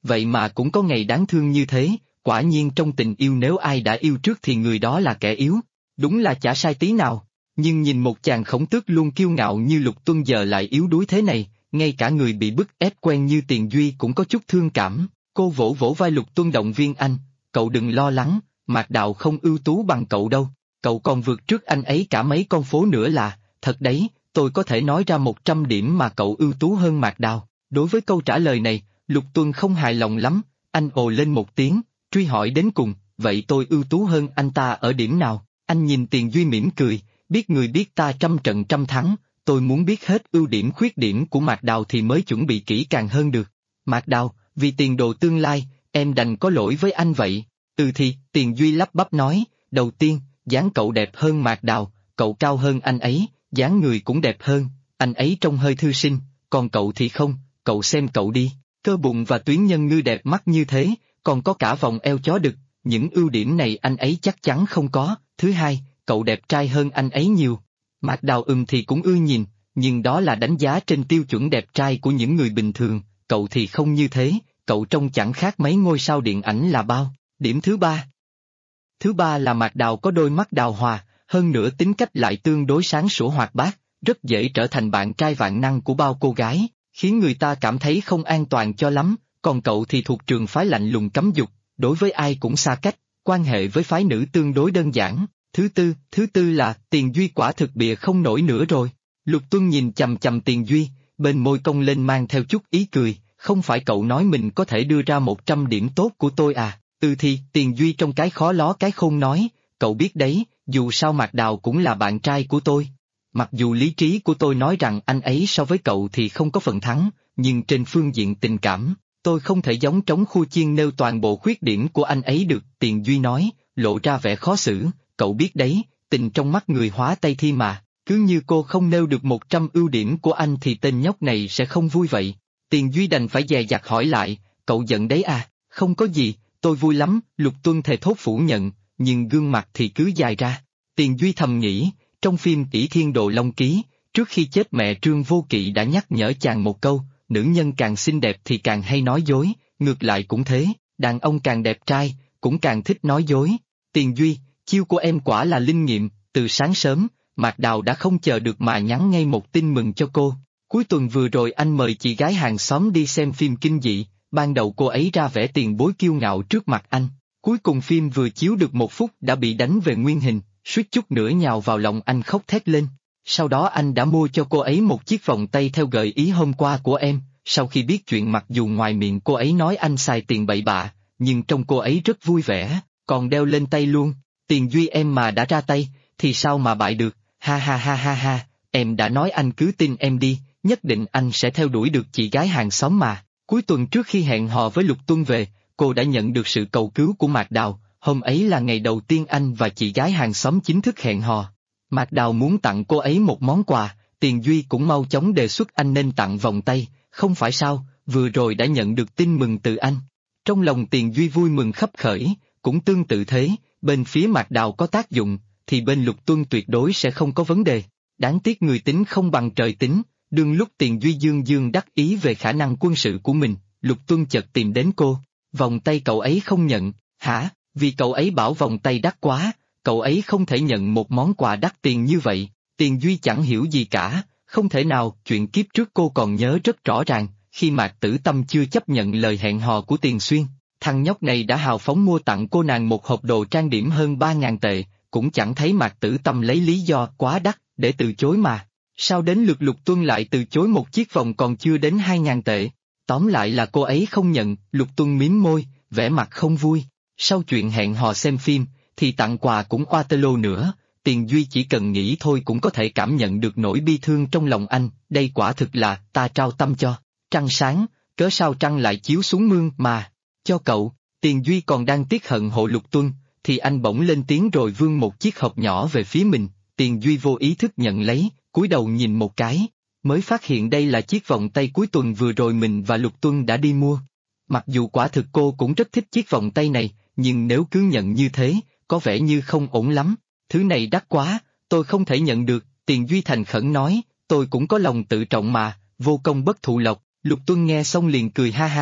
vậy mà cũng có ngày đáng thương như thế, quả nhiên trong tình yêu nếu ai đã yêu trước thì người đó là kẻ yếu, đúng là chả sai tí nào. Nhưng nhìn một chàng khổng tước luôn kiêu ngạo như Lục Tuân giờ lại yếu đuối thế này, ngay cả người bị bức ép quen như Tiền Duy cũng có chút thương cảm. Cô vỗ vỗ vai Lục Tuân động viên anh, cậu đừng lo lắng, Mạc Đào không ưu tú bằng cậu đâu, cậu còn vượt trước anh ấy cả mấy con phố nữa là, thật đấy, tôi có thể nói ra 100 điểm mà cậu ưu tú hơn Mạc Đào. Đối với câu trả lời này, Lục Tuân không hài lòng lắm, anh ồ lên một tiếng, truy hỏi đến cùng, vậy tôi ưu tú hơn anh ta ở điểm nào? Anh nhìn Tiền Duy mỉm cười, biết người biết ta trăm trận trăm thắng, tôi muốn biết hết ưu điểm khuyết điểm của Mạc Đào thì mới chuẩn bị kỹ càng hơn được. Mạc Đào, vì tiền đồ tương lai, em đành có lỗi với anh vậy. Thì, Tiền Duy lắp bắp nói, đầu tiên, dáng cậu đẹp hơn Mạc Đào, cậu cao hơn anh ấy, dáng người cũng đẹp hơn, anh ấy trông hơi thư sinh, còn cậu thì không, cậu xem cậu đi, cơ bụng và tuyến nhân ngư đẹp mắt như thế, còn có cả vòng eo chó đực, những ưu điểm này anh ấy chắc chắn không có. Thứ hai, cậu đẹp trai hơn anh ấy nhiều. Mạc Đào thì cũng ưa nhìn, nhưng đó là đánh giá trên tiêu chuẩn đẹp trai của những người bình thường, cậu thì không như thế, cậu trông chẳng khác mấy ngôi sao điện ảnh là bao. Điểm thứ ba. Thứ ba là Mạc Đào có đôi mắt đào hoa, hơn nữa tính cách lại tương đối sáng sủa hoạt bát, rất dễ trở thành bạn trai vạn năng của bao cô gái, khiến người ta cảm thấy không an toàn cho lắm, còn cậu thì thuộc trường phái lạnh lùng cấm dục, đối với ai cũng xa cách, quan hệ với phái nữ tương đối đơn giản. Thứ tư là Tiền Duy quả thực bịa không nổi nữa rồi. Lục Tuân nhìn chằm chằm Tiền Duy, bên môi cong lên mang theo chút ý cười, không phải cậu nói mình có thể đưa ra 100 điểm tốt của tôi à? Thì, Tiền Duy trong cái khó ló cái khôn nói, cậu biết đấy, dù sao Mạc Đào cũng là bạn trai của tôi. Mặc dù lý trí của tôi nói rằng anh ấy so với cậu thì không có phần thắng, nhưng trên phương diện tình cảm, tôi không thể giống trống khu chiên nêu toàn bộ khuyết điểm của anh ấy được. Tiền Duy nói, lộ ra vẻ khó xử, cậu biết đấy, tình trong mắt người hóa Tây Thi mà, cứ như cô không nêu được 100 ưu điểm của anh thì tên nhóc này sẽ không vui vậy. Tiền Duy đành phải dè dặt hỏi lại, cậu giận đấy à? Không có gì, tôi vui lắm. Lục Tuân thề thốt phủ nhận, nhưng gương mặt thì cứ dài ra. Tiền Duy thầm nghĩ, trong phim Ỷ Thiên Đồ Long Ký, trước khi chết mẹ Trương Vô Kỵ đã nhắc nhở chàng một câu, nữ nhân càng xinh đẹp thì càng hay nói dối, ngược lại cũng thế, đàn ông càng đẹp trai, cũng càng thích nói dối. Tiền Duy, chiêu của em quả là linh nghiệm, từ sáng sớm, Mạc Đào đã không chờ được mà nhắn ngay một tin mừng cho cô. Cuối tuần vừa rồi anh mời chị gái hàng xóm đi xem phim kinh dị, ban đầu cô ấy ra vẻ tiền bối kiêu ngạo trước mặt anh, cuối cùng phim vừa chiếu được 1 phút đã bị đánh về nguyên hình, suýt chút nữa nhào vào lòng anh khóc thét lên. Sau đó anh đã mua cho cô ấy một chiếc vòng tay theo gợi ý hôm qua của em, sau khi biết chuyện mặc dù ngoài miệng cô ấy nói anh xài tiền bậy bạ, nhưng trong cô ấy rất vui vẻ, còn đeo lên tay luôn. Tiền Duy em mà đã ra tay, thì sao mà bại được, ha ha ha ha ha, em đã nói anh cứ tin em đi, nhất định anh sẽ theo đuổi được chị gái hàng xóm mà. Cuối tuần trước khi hẹn hò với Lục Tuân về, cô đã nhận được sự cầu cứu của Mạc Đào, hôm ấy là ngày đầu tiên anh và chị gái hàng xóm chính thức hẹn hò. Mạc Đào muốn tặng cô ấy một món quà, Tiền Duy cũng mau chóng đề xuất anh nên tặng vòng tay, không phải sao, vừa rồi đã nhận được tin mừng từ anh. Trong lòng Tiền Duy vui mừng khấp khởi, cũng tương tự thế, bên phía Mạc Đào có tác dụng, thì bên Lục Tuân tuyệt đối sẽ không có vấn đề. Đáng tiếc người tính không bằng trời tính, đương lúc Tiền Duy dương đắc ý về khả năng quân sự của mình, Lục Tuân chợt tìm đến cô, vòng tay cậu ấy không nhận, hả? Vì cậu ấy bảo vòng tay đắt quá, cậu ấy không thể nhận một món quà đắt tiền như vậy. Tiền Duy chẳng hiểu gì cả, không thể nào. Chuyện kiếp trước cô còn nhớ rất rõ ràng, khi Mạc Tử Tâm chưa chấp nhận lời hẹn hò của Tiền Xuyên, thằng nhóc này đã hào phóng mua tặng cô nàng một hộp đồ trang điểm hơn 3.000 tệ, cũng chẳng thấy Mạc Tử Tâm lấy lý do quá đắt để từ chối mà. Sao đến lượt Lục Tuân lại từ chối một chiếc vòng còn chưa đến 2.000 tệ? Tóm lại là cô ấy không nhận. Lục Tuân mím môi, vẻ mặt không vui. Sau chuyện hẹn hò xem phim, thì tặng quà cũng oa tê lô nữa. Tiền Duy chỉ cần nghĩ thôi cũng có thể cảm nhận được nỗi bi thương trong lòng anh. Đây quả thực là ta trao tâm cho trăng sáng, cớ sao trăng lại chiếu xuống mương mà cho cậu. Tiền Duy còn đang tiếc hận hộ Lục Tuân, thì anh bỗng lên tiếng rồi vươn một chiếc hộp nhỏ về phía mình. Tiền Duy vô ý thức nhận lấy, cúi đầu nhìn một cái, mới phát hiện đây là chiếc vòng tay cuối tuần vừa rồi mình và Lục Tuân đã đi mua. Mặc dù quả thực cô cũng rất thích chiếc vòng tay này, nhưng nếu cứ nhận như thế, có vẻ như không ổn lắm. Thứ này đắt quá, tôi không thể nhận được. Tiền Duy thành khẩn nói, tôi cũng có lòng tự trọng mà, vô công bất thụ lộc. Lục Tuân nghe xong liền cười ha ha,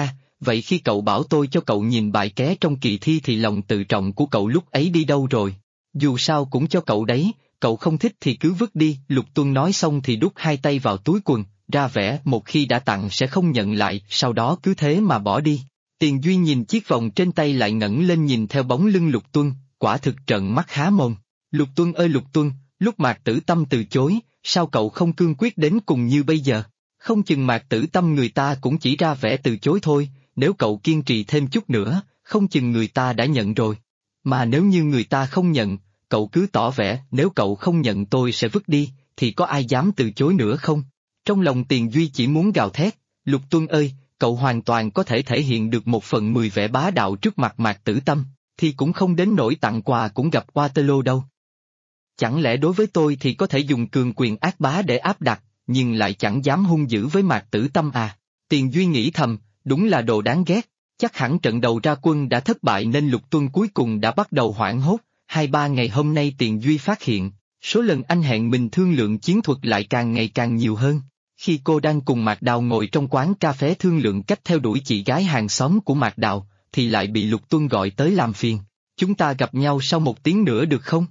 vậy khi cậu bảo tôi cho cậu nhìn bài ké trong kỳ thi thì lòng tự trọng của cậu lúc ấy đi đâu rồi? Dù sao cũng cho cậu đấy, cậu không thích thì cứ vứt đi. Lục Tuân nói xong thì đút hai tay vào túi quần, ra vẻ một khi đã tặng sẽ không nhận lại, sau đó cứ thế mà bỏ đi. Tiền Duy nhìn chiếc vòng trên tay lại ngẩng lên nhìn theo bóng lưng Lục Tuân, quả thực trợn mắt há mồm. Lục Tuân ơi Lục Tuân, lúc Mạc Tử Tâm từ chối, sao cậu không cương quyết đến cùng như bây giờ? Không chừng Mạc Tử Tâm người ta cũng chỉ ra vẻ từ chối thôi, nếu cậu kiên trì thêm chút nữa, không chừng người ta đã nhận rồi. Mà nếu như người ta không nhận, cậu cứ tỏ vẻ nếu cậu không nhận tôi sẽ vứt đi, thì có ai dám từ chối nữa không? Trong lòng Tiền Duy chỉ muốn gào thét, Lục Tuân ơi, cậu hoàn toàn có thể thể hiện được 1/10 vẻ bá đạo trước mặt Mạc Tử Tâm, thì cũng không đến nỗi tặng quà cũng gặp Waterloo đâu. Chẳng lẽ đối với tôi thì có thể dùng cường quyền ác bá để áp đặt, nhưng lại chẳng dám hung dữ với Mạc Tử Tâm à? Tiền Duy nghĩ thầm, đúng là đồ đáng ghét, chắc hẳn trận đầu ra quân đã thất bại nên Lục Tuân cuối cùng đã bắt đầu hoảng hốt. 2-3 ngày hôm nay Tiền Duy phát hiện, số lần anh hẹn mình thương lượng chiến thuật lại càng ngày càng nhiều hơn. Khi cô đang cùng Mạc Đào ngồi trong quán cà phé thương lượng cách theo đuổi chị gái hàng xóm của Mạc Đào, thì lại bị Lục Tuân gọi tới làm phiền. Chúng ta gặp nhau sau 1 tiếng nữa được không?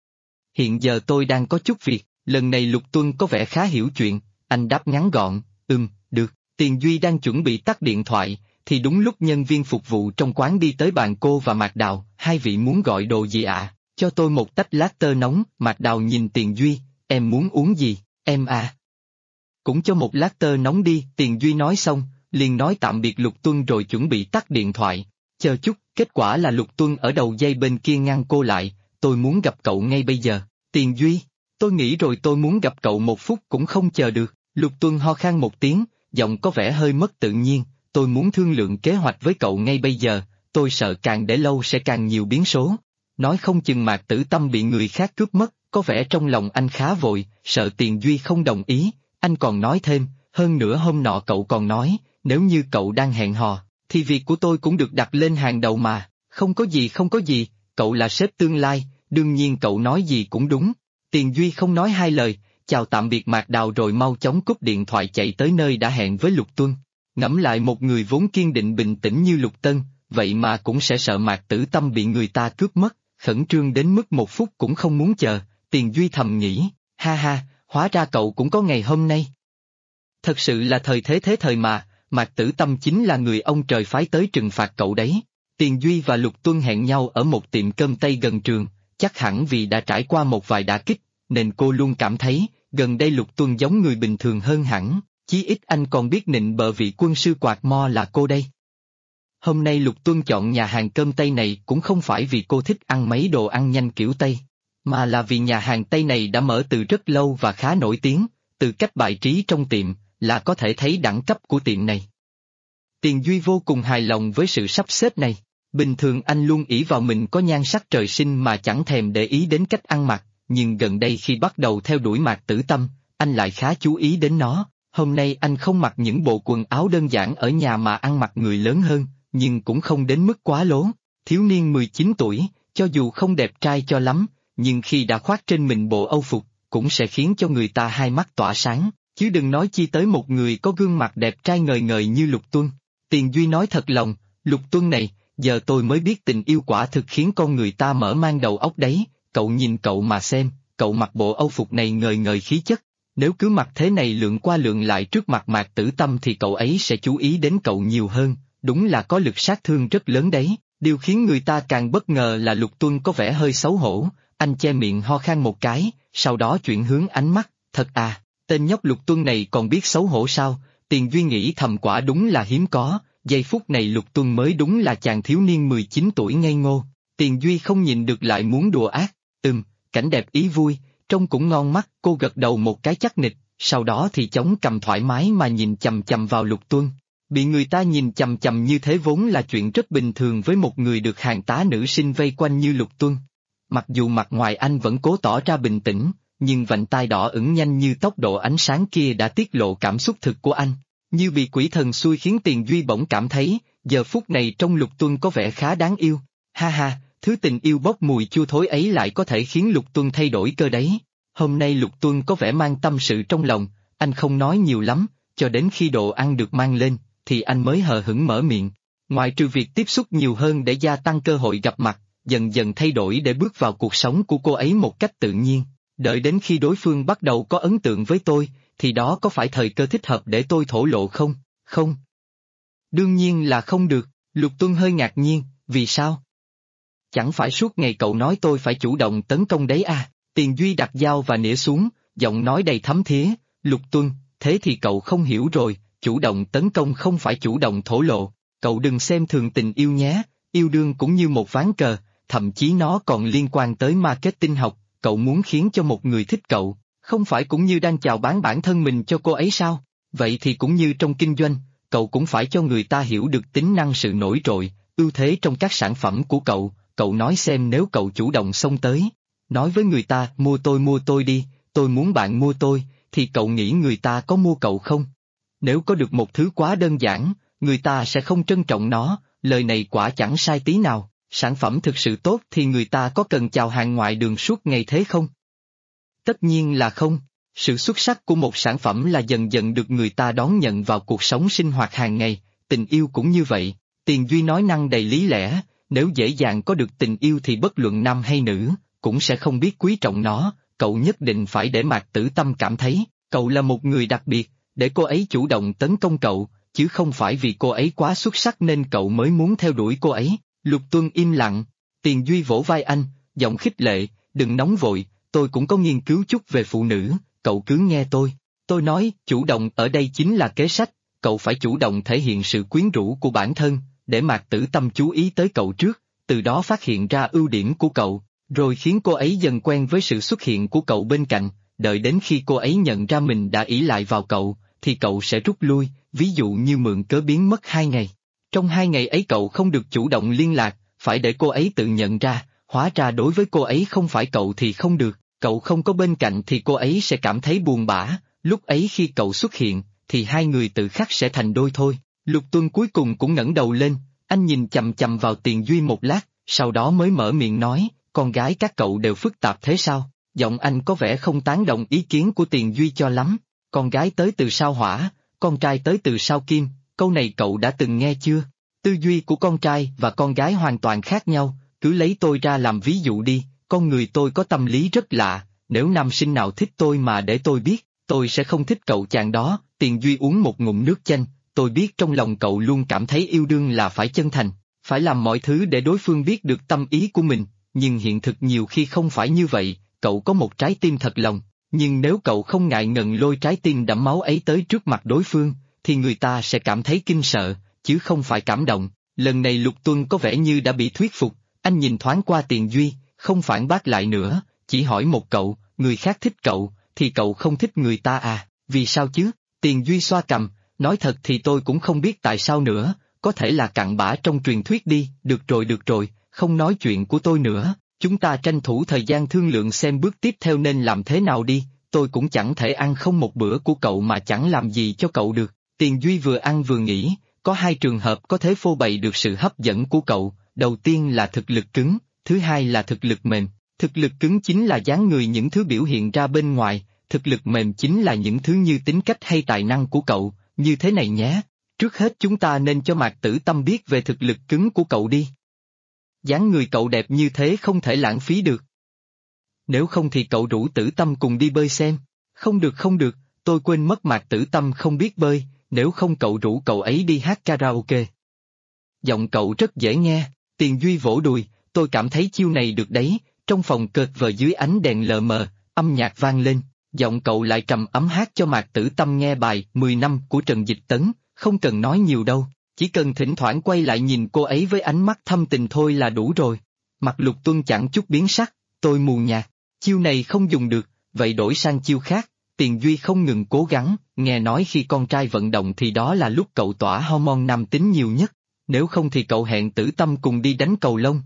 Hiện giờ tôi đang có chút việc. Lần này Lục Tuân có vẻ khá hiểu chuyện, anh đáp ngắn gọn, được. Tiền Duy đang chuẩn bị tắt điện thoại, thì đúng lúc nhân viên phục vụ trong quán đi tới bàn cô và Mạc Đào, hai vị muốn gọi đồ gì ạ? Cho tôi một tách latte nóng. Mạc Đào nhìn Tiền Duy, em muốn uống gì? Em à? Cũng cho một latte nóng đi. Tiền Duy nói xong, liền nói tạm biệt Lục Tuân rồi chuẩn bị tắt điện thoại. Chờ chút, kết quả là Lục Tuân ở đầu dây bên kia ngăn cô lại, tôi muốn gặp cậu ngay bây giờ. Tiền Duy, tôi nghĩ rồi tôi muốn gặp cậu 1 phút cũng không chờ được. Lục Tuân ho khan một tiếng, giọng có vẻ hơi mất tự nhiên, tôi muốn thương lượng kế hoạch với cậu ngay bây giờ, tôi sợ càng để lâu sẽ càng nhiều biến số. Nói không chừng Mạc Tử Tâm bị người khác cướp mất, có vẻ trong lòng anh khá vội, sợ Tiền Duy không đồng ý, anh còn nói thêm, hơn nữa hôm nọ cậu còn nói, nếu như cậu đang hẹn hò, thì việc của tôi cũng được đặt lên hàng đầu mà, không có gì, cậu là sếp tương lai, đương nhiên cậu nói gì cũng đúng. Tiền Duy không nói hai lời, chào tạm biệt Mạc Đào rồi mau chóng cúp điện thoại chạy tới nơi đã hẹn với Lục Tuân. Ngẫm lại một người vốn kiên định bình tĩnh như Lục Tân, vậy mà cũng sẽ sợ Mạc Tử Tâm bị người ta cướp mất, khẩn trương đến mức 1 phút cũng không muốn chờ. Tiền Duy thầm nghĩ, ha ha, hóa ra cậu cũng có ngày hôm nay. Thật sự là thời thế thế thời mà, Mạc Tử Tâm chính là người ông trời phái tới trừng phạt cậu đấy. Tiền Duy và Lục Tuân hẹn nhau ở một tiệm cơm tây gần trường, chắc hẳn vì đã trải qua một vài đả kích, nên cô luôn cảm thấy, gần đây Lục Tuân giống người bình thường hơn hẳn, chí ít anh còn biết nịnh bợ vị quân sư quạt mo là cô đây. Hôm nay Lục Tuân chọn nhà hàng cơm Tây này cũng không phải vì cô thích ăn mấy đồ ăn nhanh kiểu Tây, mà là vì nhà hàng Tây này đã mở từ rất lâu và khá nổi tiếng, từ cách bài trí trong tiệm, là có thể thấy đẳng cấp của tiệm này. Tiền Duy vô cùng hài lòng với sự sắp xếp này, bình thường anh luôn ỷ vào mình có nhan sắc trời sinh mà chẳng thèm để ý đến cách ăn mặc, nhưng gần đây khi bắt đầu theo đuổi Mạc Tử Tâm, anh lại khá chú ý đến nó. Hôm nay anh không mặc những bộ quần áo đơn giản ở nhà mà ăn mặc người lớn hơn, nhưng cũng không đến mức quá lố. Thiếu niên 19 tuổi, cho dù không đẹp trai cho lắm, nhưng khi đã khoác trên mình bộ âu phục, cũng sẽ khiến cho người ta hai mắt tỏa sáng, chứ đừng nói chi tới một người có gương mặt đẹp trai ngời ngời như Lục Tuân. Tiền Duy nói thật lòng, Lục Tuân này, giờ tôi mới biết tình yêu quả thực khiến con người ta mở mang đầu óc đấy, cậu nhìn cậu mà xem, cậu mặc bộ âu phục này ngời ngời khí chất. Nếu cứ mặc thế này lượn qua lượn lại trước mặt Mạc Tử Tâm thì cậu ấy sẽ chú ý đến cậu nhiều hơn, đúng là có lực sát thương rất lớn đấy. Điều khiến người ta càng bất ngờ là Lục Tuân có vẻ hơi xấu hổ, anh che miệng ho khan một cái, sau đó chuyển hướng ánh mắt, thật à, tên nhóc Lục Tuân này còn biết xấu hổ sao? Tiền Duy nghĩ thầm quả đúng là hiếm có, giây phút này Lục Tuân mới đúng là chàng thiếu niên 19 tuổi ngây ngô. Tiền Duy không nhìn được lại muốn đùa ác, cảnh đẹp ý vui, trông cũng ngon mắt. Cô gật đầu một cái chắc nịch, sau đó thì chống cằm thoải mái mà nhìn chằm chằm vào Lục Tuân. Bị người ta nhìn chằm chằm như thế vốn là chuyện rất bình thường với một người được hàng tá nữ sinh vây quanh như Lục Tuân. Mặc dù mặt ngoài anh vẫn cố tỏ ra bình tĩnh, nhưng vành tai đỏ ửng nhanh như tốc độ ánh sáng kia đã tiết lộ cảm xúc thực của anh. Như bị quỷ thần xui khiến Tiền Duy bỗng cảm thấy, giờ phút này trong Lục Tuân có vẻ khá đáng yêu. Ha ha, thứ tình yêu bốc mùi chua thối ấy lại có thể khiến Lục Tuân thay đổi cơ đấy. Hôm nay Lục Tuân có vẻ mang tâm sự trong lòng, anh không nói nhiều lắm, cho đến khi đồ ăn được mang lên, thì anh mới hờ hững mở miệng, Ngoại trừ việc tiếp xúc nhiều hơn để gia tăng cơ hội gặp mặt, dần dần thay đổi để bước vào cuộc sống của cô ấy một cách tự nhiên. Đợi đến khi đối phương bắt đầu có ấn tượng với tôi, thì đó có phải thời cơ thích hợp để tôi thổ lộ không? Không. Đương nhiên là không được. Lục Tuân hơi ngạc nhiên, vì sao? Chẳng phải suốt ngày cậu nói tôi phải chủ động tấn công đấy à? Tiền Duy đặt dao và nĩa xuống, giọng nói đầy thấm thía. Lục Tuân, thế thì cậu không hiểu rồi, chủ động tấn công không phải chủ động thổ lộ. Cậu đừng xem thường tình yêu nhé, yêu đương cũng như một ván cờ, thậm chí nó còn liên quan tới marketing học. Cậu muốn khiến cho một người thích cậu, không phải cũng như đang chào bán bản thân mình cho cô ấy sao? Vậy thì cũng như trong kinh doanh, cậu cũng phải cho người ta hiểu được tính năng sự nổi trội, ưu thế trong các sản phẩm của cậu. Cậu nói xem, nếu cậu chủ động xông tới, nói với người ta mua tôi đi, tôi muốn bạn mua tôi, thì cậu nghĩ người ta có mua cậu không? Nếu có được một thứ quá đơn giản, người ta sẽ không trân trọng nó, lời này quả chẳng sai tí nào. Sản phẩm thực sự tốt thì người ta có cần chào hàng ngoài đường suốt ngày thế không? Tất nhiên là không. Sự xuất sắc của một sản phẩm là dần dần được người ta đón nhận vào cuộc sống sinh hoạt hàng ngày, tình yêu cũng như vậy. Tiền Duy nói năng đầy lý lẽ, nếu dễ dàng có được tình yêu thì bất luận nam hay nữ, cũng sẽ không biết quý trọng nó. Cậu nhất định phải để Mạc Tử Tâm cảm thấy, cậu là một người đặc biệt, để cô ấy chủ động tấn công cậu, chứ không phải vì cô ấy quá xuất sắc nên cậu mới muốn theo đuổi cô ấy. Lục Tuân im lặng, Tiền Duy vỗ vai anh, giọng khích lệ, đừng nóng vội, tôi cũng có nghiên cứu chút về phụ nữ, cậu cứ nghe tôi. Tôi nói, chủ động ở đây chính là kế sách, cậu phải chủ động thể hiện sự quyến rũ của bản thân, để Mạc Tử Tâm chú ý tới cậu trước, từ đó phát hiện ra ưu điểm của cậu, rồi khiến cô ấy dần quen với sự xuất hiện của cậu bên cạnh, đợi đến khi cô ấy nhận ra mình đã ỷ lại vào cậu, thì cậu sẽ rút lui, ví dụ như mượn cớ biến mất 2 ngày. Trong 2 ngày ấy cậu không được chủ động liên lạc, phải để cô ấy tự nhận ra, hóa ra đối với cô ấy không phải cậu thì không được, cậu không có bên cạnh thì cô ấy sẽ cảm thấy buồn bã, lúc ấy khi cậu xuất hiện, thì hai người tự khắc sẽ thành đôi thôi. Lục Tuân cuối cùng cũng ngẩng đầu lên, anh nhìn chằm chằm vào Tiền Duy một lát, sau đó mới mở miệng nói, con gái các cậu đều phức tạp thế sao? Giọng anh có vẻ không tán đồng ý kiến của Tiền Duy cho lắm, con gái tới từ sao hỏa, con trai tới từ sao kim, câu này cậu đã từng nghe chưa? Tư duy của con trai và con gái hoàn toàn khác nhau, cứ lấy tôi ra làm ví dụ đi, con người tôi có tâm lý rất lạ, nếu nam sinh nào thích tôi mà để tôi biết, tôi sẽ không thích cậu chàng đó. Tiền Duy uống một ngụm nước chanh, tôi biết trong lòng cậu luôn cảm thấy yêu đương là phải chân thành, phải làm mọi thứ để đối phương biết được tâm ý của mình, nhưng hiện thực nhiều khi không phải như vậy, cậu có một trái tim thật lòng, nhưng nếu cậu không ngại ngần lôi trái tim đẫm máu ấy tới trước mặt đối phương, thì người ta sẽ cảm thấy kinh sợ, chứ không phải cảm động. Lần này Lục Tuân có vẻ như đã bị thuyết phục, anh nhìn thoáng qua Tiền Duy, không phản bác lại nữa, chỉ hỏi một cậu, người khác thích cậu, thì cậu không thích người ta à, vì sao chứ? Tiền Duy xoa cằm, nói thật thì tôi cũng không biết tại sao nữa, có thể là cặn bã trong truyền thuyết đi, được rồi, không nói chuyện của tôi nữa, chúng ta tranh thủ thời gian thương lượng xem bước tiếp theo nên làm thế nào đi, tôi cũng chẳng thể ăn không một bữa của cậu mà chẳng làm gì cho cậu được. Tiền Duy vừa ăn vừa nghĩ, có 2 trường hợp có thể phô bày được sự hấp dẫn của cậu, đầu tiên là thực lực cứng, thứ hai là thực lực mềm. Thực lực cứng chính là dáng người, những thứ biểu hiện ra bên ngoài, thực lực mềm chính là những thứ như tính cách hay tài năng của cậu, như thế này nhé. Trước hết chúng ta nên cho Mạc Tử Tâm biết về thực lực cứng của cậu đi. Dáng người cậu đẹp như thế không thể lãng phí được. Nếu không thì cậu rủ Tử Tâm cùng đi bơi xem. Không được, tôi quên mất Mạc Tử Tâm không biết bơi, nếu không cậu rủ cậu ấy đi hát karaoke. Giọng cậu rất dễ nghe, Tiền Duy vỗ đùi, tôi cảm thấy chiêu này được đấy. Trong phòng cợt vờ dưới ánh đèn lờ mờ, âm nhạc vang lên, giọng cậu lại trầm ấm hát cho Mạc Tử Tâm nghe bài 10 năm của Trần Dịch Tấn, không cần nói nhiều đâu, chỉ cần thỉnh thoảng quay lại nhìn cô ấy với ánh mắt thâm tình thôi là đủ rồi. Mặt Lục Tuân chẳng chút biến sắc, tôi mù nhạt, chiêu này không dùng được, vậy đổi sang chiêu khác. Tiền Duy không ngừng cố gắng, nghe nói khi con trai vận động thì đó là lúc cậu tỏa hormone nam tính nhiều nhất, nếu không thì cậu hẹn Tử Tâm cùng đi đánh cầu lông.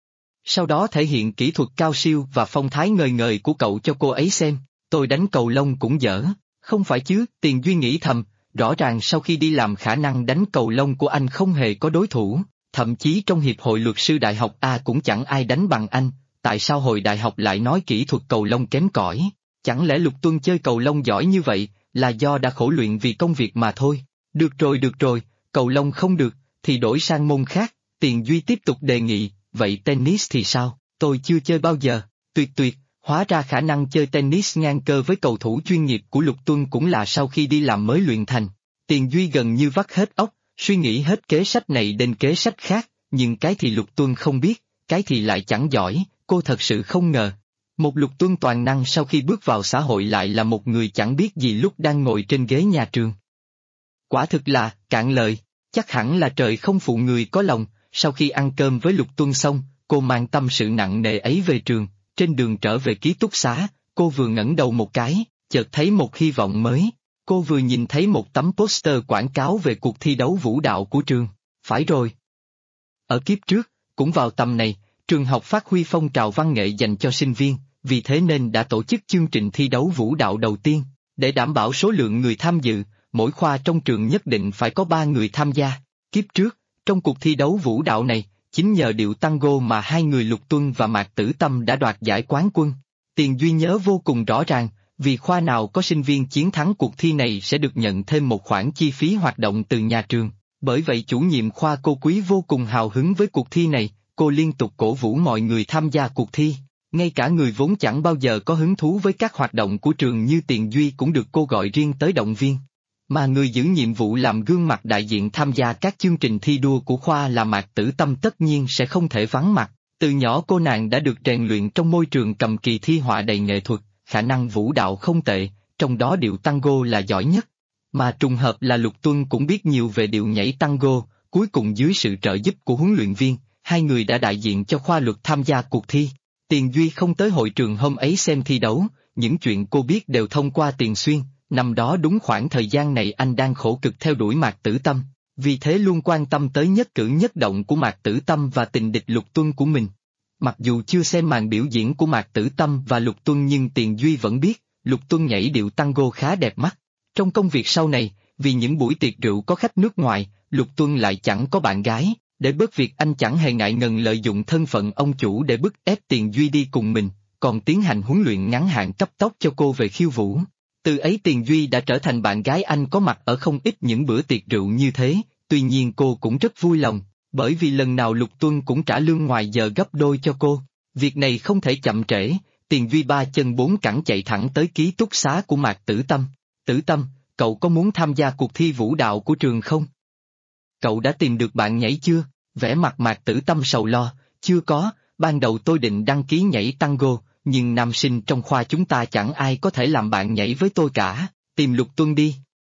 Sau đó thể hiện kỹ thuật cao siêu và phong thái ngời ngời của cậu cho cô ấy xem, tôi đánh cầu lông cũng dở, không phải chứ? Tiền Duy nghĩ thầm, rõ ràng sau khi đi làm khả năng đánh cầu lông của anh không hề có đối thủ, thậm chí trong hiệp hội luật sư đại học A cũng chẳng ai đánh bằng anh, tại sao hồi đại học lại nói kỹ thuật cầu lông kém cỏi? Chẳng lẽ Lục Tuân chơi cầu lông giỏi như vậy, là do đã khổ luyện vì công việc mà thôi? Được rồi, cầu lông không được, thì đổi sang môn khác. Tiền Duy tiếp tục đề nghị, vậy tennis thì sao, tôi chưa chơi bao giờ. Tuyệt tuyệt, hóa ra khả năng chơi tennis ngang cơ với cầu thủ chuyên nghiệp của Lục Tuân cũng là sau khi đi làm mới luyện thành. Tiền Duy gần như vắt hết óc, suy nghĩ hết kế sách này đến kế sách khác, nhưng cái thì Lục Tuân không biết, cái thì lại chẳng giỏi, cô thật sự không ngờ. Một Lục Tuân toàn năng sau khi bước vào xã hội lại là một người chẳng biết gì lúc đang ngồi trên ghế nhà trường. Quả thực là, cạn lời, chắc hẳn là trời không phụ người có lòng. Sau khi ăn cơm với Lục Tuân xong, cô mang tâm sự nặng nề ấy về trường, trên đường trở về ký túc xá, cô vừa ngẩng đầu một cái, chợt thấy một hy vọng mới. Cô vừa nhìn thấy một tấm poster quảng cáo về cuộc thi đấu vũ đạo của trường. Phải rồi. Ở kiếp trước, cũng vào tầm này, trường học phát huy phong trào văn nghệ dành cho sinh viên, vì thế nên đã tổ chức chương trình thi đấu vũ đạo đầu tiên. Để đảm bảo số lượng người tham dự, mỗi khoa trong trường nhất định phải có 3 người tham gia. Kiếp trước, trong cuộc thi đấu vũ đạo này, chính nhờ điệu tango mà hai người Lục Tuân và Mạc Tử Tâm đã đoạt giải quán quân. Tiền Duy nhớ vô cùng rõ ràng, vì khoa nào có sinh viên chiến thắng cuộc thi này sẽ được nhận thêm một khoản chi phí hoạt động từ nhà trường. Bởi vậy chủ nhiệm khoa cô Quý vô cùng hào hứng với cuộc thi này, cô liên tục cổ vũ mọi người tham gia cuộc thi. Ngay cả người vốn chẳng bao giờ có hứng thú với các hoạt động của trường như Tiền Duy cũng được cô gọi riêng tới động viên. Mà người giữ nhiệm vụ làm gương mặt đại diện tham gia các chương trình thi đua của khoa là Mạc Tử Tâm tất nhiên sẽ không thể vắng mặt. Từ nhỏ cô nàng đã được rèn luyện trong môi trường cầm kỳ thi họa đầy nghệ thuật, khả năng vũ đạo không tệ, trong đó điệu tango là giỏi nhất. Mà trùng hợp là Lục Tuân cũng biết nhiều về điệu nhảy tango, cuối cùng dưới sự trợ giúp của huấn luyện viên, hai người đã đại diện cho khoa luật tham gia cuộc thi. Tiền Duy không tới hội trường hôm ấy xem thi đấu, những chuyện cô biết đều thông qua Tiền Xuyên. Năm đó đúng khoảng thời gian này anh đang khổ cực theo đuổi Mạc Tử Tâm, vì thế luôn quan tâm tới nhất cử nhất động của Mạc Tử Tâm và tình địch Lục Tuân của mình. Mặc dù chưa xem màn biểu diễn của Mạc Tử Tâm và Lục Tuân nhưng Tiền Duy vẫn biết, Lục Tuân nhảy điệu tango khá đẹp mắt. Trong công việc sau này, vì những buổi tiệc rượu có khách nước ngoài, Lục Tuân lại chẳng có bạn gái, để bớt việc anh chẳng hề ngại ngần lợi dụng thân phận ông chủ để bức ép Tiền Duy đi cùng mình, còn tiến hành huấn luyện ngắn hạn cấp tốc cho cô về khiêu vũ. Từ ấy Tiền Duy đã trở thành bạn gái anh có mặt ở không ít những bữa tiệc rượu như thế, tuy nhiên cô cũng rất vui lòng, bởi vì lần nào Lục Tuân cũng trả lương ngoài giờ gấp đôi cho cô. Việc này không thể chậm trễ, Tiền Duy 3 chân 4 cẳng chạy thẳng tới ký túc xá của Mạc Tử Tâm. Tử Tâm, cậu có muốn tham gia cuộc thi vũ đạo của trường không? Cậu đã tìm được bạn nhảy chưa? Vẻ mặt Mạc Tử Tâm sầu lo, chưa có, ban đầu tôi định đăng ký nhảy tango, nhưng nam sinh trong khoa chúng ta chẳng ai có thể làm bạn nhảy với tôi cả, tìm Lục Tuân đi.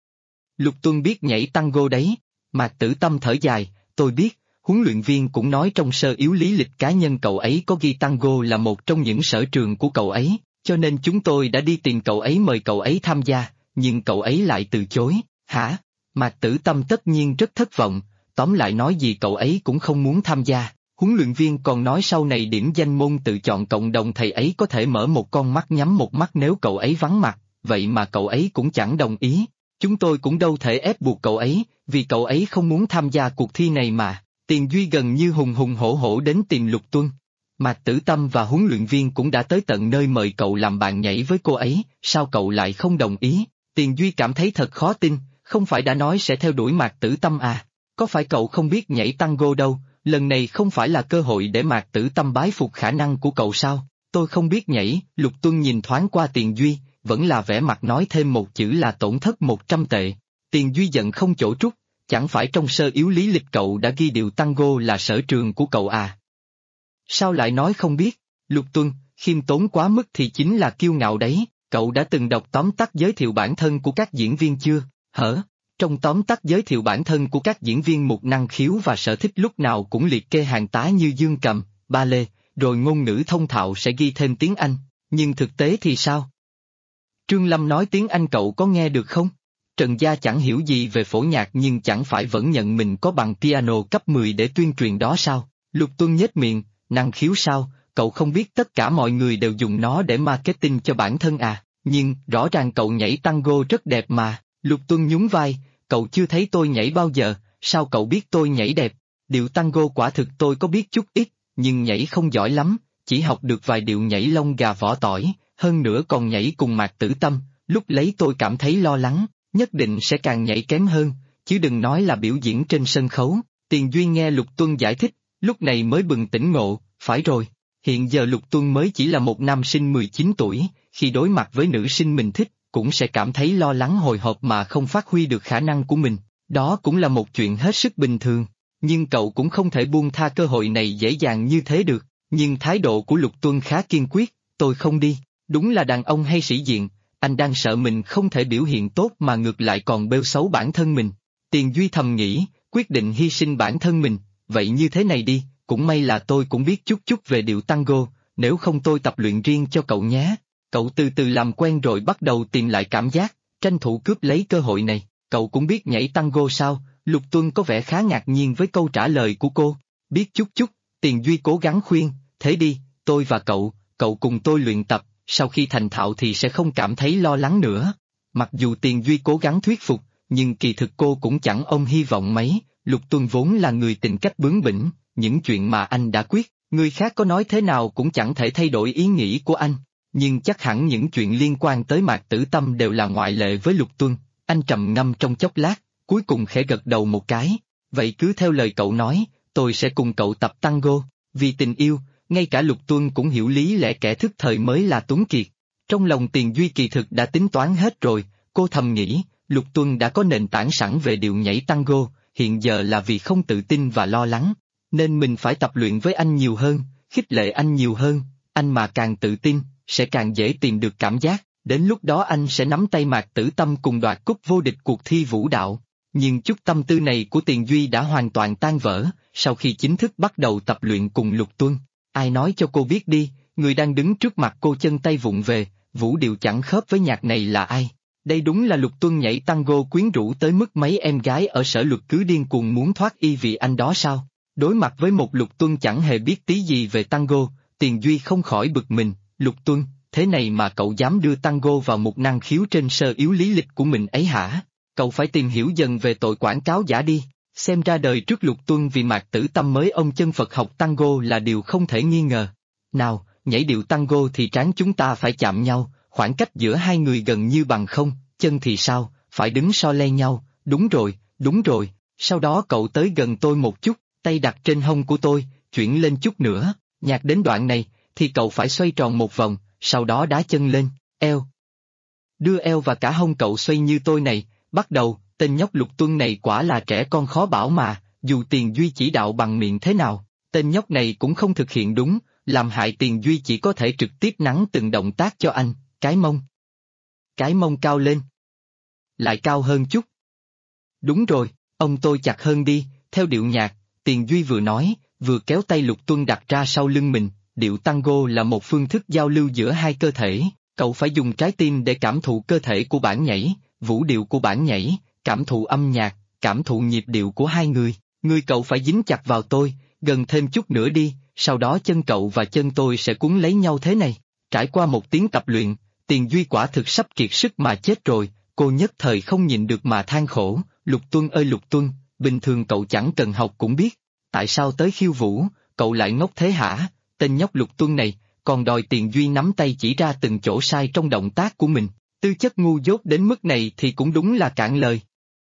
Lục Tuân biết nhảy tango đấy, Mạc Tử Tâm thở dài, tôi biết, huấn luyện viên cũng nói trong sơ yếu lý lịch cá nhân cậu ấy có ghi tango là một trong những sở trường của cậu ấy, cho nên chúng tôi đã đi tìm cậu ấy mời cậu ấy tham gia, nhưng cậu ấy lại từ chối, hả? Mạc Tử Tâm tất nhiên rất thất vọng, tóm lại nói gì cậu ấy cũng không muốn tham gia. Huấn luyện viên còn nói sau này điểm danh môn tự chọn cộng đồng thầy ấy có thể mở một con mắt nhắm một mắt nếu cậu ấy vắng mặt, vậy mà cậu ấy cũng chẳng đồng ý. Chúng tôi cũng đâu thể ép buộc cậu ấy, vì cậu ấy không muốn tham gia cuộc thi này mà. Tiền Duy gần như hùng hùng hổ hổ đến tìm Lục Tuân. Mạc Tử Tâm và huấn luyện viên cũng đã tới tận nơi mời cậu làm bạn nhảy với cô ấy, sao cậu lại không đồng ý? Tiền Duy cảm thấy thật khó tin, không phải đã nói sẽ theo đuổi Mạc Tử Tâm à? Có phải cậu không biết nhảy tango đâu? Lần này không phải là cơ hội để Mạc Tử Tâm bái phục khả năng của cậu sao? Tôi không biết nhảy, Lục Tuân nhìn thoáng qua Tiền Duy, vẫn là vẻ mặt nói thêm một chữ là tổn thất 100 tệ. Tiền Duy giận không chỗ trút, chẳng phải trong sơ yếu lý lịch cậu đã ghi điệu tango là sở trường của cậu à? Sao lại nói không biết? Lục Tuân, khiêm tốn quá mức thì chính là kiêu ngạo đấy, cậu đã từng đọc tóm tắt giới thiệu bản thân của các diễn viên chưa? Hở? Trong tóm tắt giới thiệu bản thân của các diễn viên một năng khiếu và sở thích lúc nào cũng liệt kê hàng tá như dương cầm, ba lê, rồi ngôn ngữ thông thạo sẽ ghi thêm tiếng Anh, nhưng thực tế thì sao? Trương Lâm nói tiếng Anh cậu có nghe được không? Trần Gia chẳng hiểu gì về phổ nhạc nhưng chẳng phải vẫn nhận mình có bằng piano cấp 10 để tuyên truyền đó sao? Lục Tuân nhếch miệng, năng khiếu sao, cậu không biết tất cả mọi người đều dùng nó để marketing cho bản thân à, nhưng rõ ràng cậu nhảy tango rất đẹp mà. Lục Tuân nhún vai, cậu chưa thấy tôi nhảy bao giờ, sao cậu biết tôi nhảy đẹp? Điệu tango quả thực tôi có biết chút ít, nhưng nhảy không giỏi lắm, chỉ học được vài điệu nhảy lông gà vỏ tỏi, hơn nữa còn nhảy cùng Mạc Tử Tâm, lúc lấy tôi cảm thấy lo lắng, nhất định sẽ càng nhảy kém hơn, chứ đừng nói là biểu diễn trên sân khấu. Tiền Duy nghe Lục Tuân giải thích, lúc này mới bừng tỉnh ngộ, phải rồi, hiện giờ Lục Tuân mới chỉ là một nam sinh 19 tuổi, khi đối mặt với nữ sinh mình thích, cũng sẽ cảm thấy lo lắng hồi hộp mà không phát huy được khả năng của mình, đó cũng là một chuyện hết sức bình thường, nhưng cậu cũng không thể buông tha cơ hội này dễ dàng như thế được, nhưng thái độ của Lục Tuân khá kiên quyết, tôi không đi, đúng là đàn ông hay sĩ diện, anh đang sợ mình không thể biểu hiện tốt mà ngược lại còn bêu xấu bản thân mình. Tiền Duy thầm nghĩ, quyết định hy sinh bản thân mình, vậy như thế này đi, cũng may là tôi cũng biết chút chút về điệu tango, nếu không tôi tập luyện riêng cho cậu nhé. Cậu từ từ làm quen rồi bắt đầu tìm lại cảm giác, tranh thủ cướp lấy cơ hội này, cậu cũng biết nhảy tango sao? Lục Tuân có vẻ khá ngạc nhiên với câu trả lời của cô, biết chút chút, Tiền Duy cố gắng khuyên, thế đi, tôi và cậu cùng tôi luyện tập, sau khi thành thạo thì sẽ không cảm thấy lo lắng nữa. Mặc dù Tiền Duy cố gắng thuyết phục, nhưng kỳ thực cô cũng chẳng ôm hy vọng mấy, Lục Tuân vốn là người tính cách bướng bỉnh, những chuyện mà anh đã quyết, người khác có nói thế nào cũng chẳng thể thay đổi ý nghĩ của anh, nhưng chắc hẳn những chuyện liên quan tới Mạc Tử Tâm đều là ngoại lệ với Lục Tuân, anh trầm ngâm trong chốc lát, cuối cùng khẽ gật đầu một cái, vậy cứ theo lời cậu nói, tôi sẽ cùng cậu tập tango, vì tình yêu, ngay cả Lục Tuân cũng hiểu lý lẽ kẻ thức thời mới là tuấn kiệt. Trong lòng Tiền Duy kỳ thực đã tính toán hết rồi, cô thầm nghĩ, Lục Tuân đã có nền tảng sẵn về điệu nhảy tango, hiện giờ là vì không tự tin và lo lắng, nên mình phải tập luyện với anh nhiều hơn, khích lệ anh nhiều hơn, anh mà càng tự tin, sẽ càng dễ tìm được cảm giác, đến lúc đó anh sẽ nắm tay Mạc Tử Tâm cùng đoạt cúp vô địch cuộc thi vũ đạo. Nhưng chút tâm tư này của Tiền Duy đã hoàn toàn tan vỡ, sau khi chính thức bắt đầu tập luyện cùng Lục Tuân. Ai nói cho cô biết đi, người đang đứng trước mặt cô chân tay vụng về, vũ điệu chẳng khớp với nhạc này là ai? Đây đúng là Lục Tuân nhảy tango quyến rũ tới mức mấy em gái ở sở luật cứ điên cuồng muốn thoát y vì anh đó sao? Đối mặt với một Lục Tuân chẳng hề biết tí gì về tango, Tiền Duy không khỏi bực mình, Lục Tuân, thế này mà cậu dám đưa tango vào một năng khiếu trên sơ yếu lý lịch của mình ấy hả? Cậu phải tìm hiểu dần về tội quảng cáo giả đi, xem ra đời trước Lục Tuân vì Mạc Tử Tâm mới ông chân Phật học tango là điều không thể nghi ngờ. Nào, nhảy điệu tango thì trán chúng ta phải chạm nhau, khoảng cách giữa hai người gần như bằng không, chân thì sao, phải đứng so le nhau, đúng rồi, sau đó cậu tới gần tôi một chút, tay đặt trên hông của tôi, chuyển lên chút nữa, nhạc đến đoạn này, thì cậu phải xoay tròn một vòng, sau đó đá chân lên, eo. Đưa eo và cả hông cậu xoay như tôi này, bắt đầu, tên nhóc Lục Tuân này quả là trẻ con khó bảo mà, dù Tiền Duy chỉ đạo bằng miệng thế nào, tên nhóc này cũng không thực hiện đúng, làm hại Tiền Duy chỉ có thể trực tiếp nắn từng động tác cho anh, cái mông cao lên. Lại cao hơn chút. Đúng rồi, ông tôi chặt hơn đi, theo điệu nhạc, Tiền Duy vừa nói, vừa kéo tay Lục Tuân đặt ra sau lưng mình, điệu tango là một phương thức giao lưu giữa hai cơ thể, cậu phải dùng trái tim để cảm thụ cơ thể của bản nhảy, vũ điệu của bản nhảy, cảm thụ âm nhạc, cảm thụ nhịp điệu của hai người cậu phải dính chặt vào tôi, gần thêm chút nữa đi, sau đó chân cậu và chân tôi sẽ cuốn lấy nhau thế này. Trải qua một tiếng tập luyện, Tiền Duy quả thực sắp kiệt sức mà chết rồi, cô nhất thời không nhịn được mà than khổ, Lục Tuân ơi Lục Tuân, bình thường cậu chẳng cần học cũng biết, tại sao tới khiêu vũ, cậu lại ngốc thế hả? Tên nhóc Lục Tuân này, còn đòi Tiền Duy nắm tay chỉ ra từng chỗ sai trong động tác của mình, tư chất ngu dốt đến mức này thì cũng đúng là cạn lời.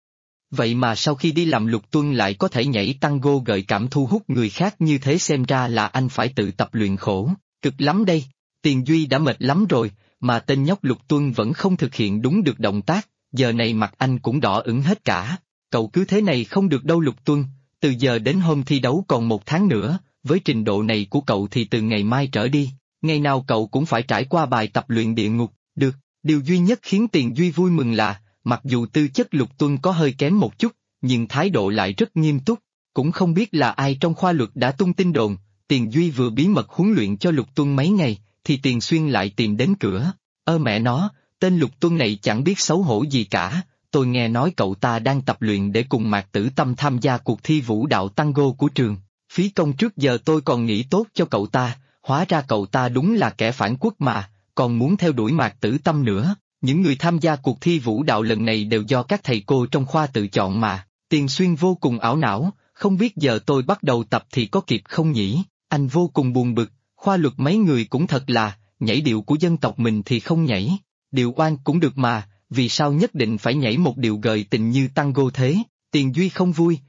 Vậy mà sau khi đi làm Lục Tuân lại có thể nhảy tango gợi cảm thu hút người khác như thế, xem ra là anh phải tự tập luyện khổ, cực lắm đây. Tiền Duy đã mệt lắm rồi, mà tên nhóc Lục Tuân vẫn không thực hiện đúng được động tác, giờ này mặt anh cũng đỏ ửng hết cả. Cậu cứ thế này không được đâu Lục Tuân, từ giờ đến hôm thi đấu còn 1 tháng nữa, với trình độ này của cậu thì từ ngày mai trở đi, ngày nào cậu cũng phải trải qua bài tập luyện địa ngục, được. Điều duy nhất khiến Tiền Duy vui mừng là, mặc dù tư chất Lục Tuân có hơi kém một chút, nhưng thái độ lại rất nghiêm túc, cũng không biết là ai trong khoa luật đã tung tin đồn, Tiền Duy vừa bí mật huấn luyện cho Lục Tuân mấy ngày, thì Tiền Xuyên lại tìm đến cửa, mẹ nó, tên Lục Tuân này chẳng biết xấu hổ gì cả, tôi nghe nói cậu ta đang tập luyện để cùng Mạc Tử Tâm tham gia cuộc thi vũ đạo tango của trường, phí công trước giờ tôi còn nghĩ tốt cho cậu ta, hóa ra cậu ta đúng là kẻ phản quốc mà, còn muốn theo đuổi Mạc Tử Tâm nữa. Những người tham gia cuộc thi vũ đạo lần này đều do các thầy cô trong khoa tự chọn mà, Tiền Xuyên vô cùng ảo não, không biết giờ tôi bắt đầu tập thì có kịp không nhỉ, anh vô cùng buồn bực, khoa luật mấy người cũng thật là, nhảy điệu của dân tộc mình thì không nhảy, điệu oan cũng được mà, vì sao nhất định phải nhảy một điệu gợi tình như tango thế, Tiền Duy không vui,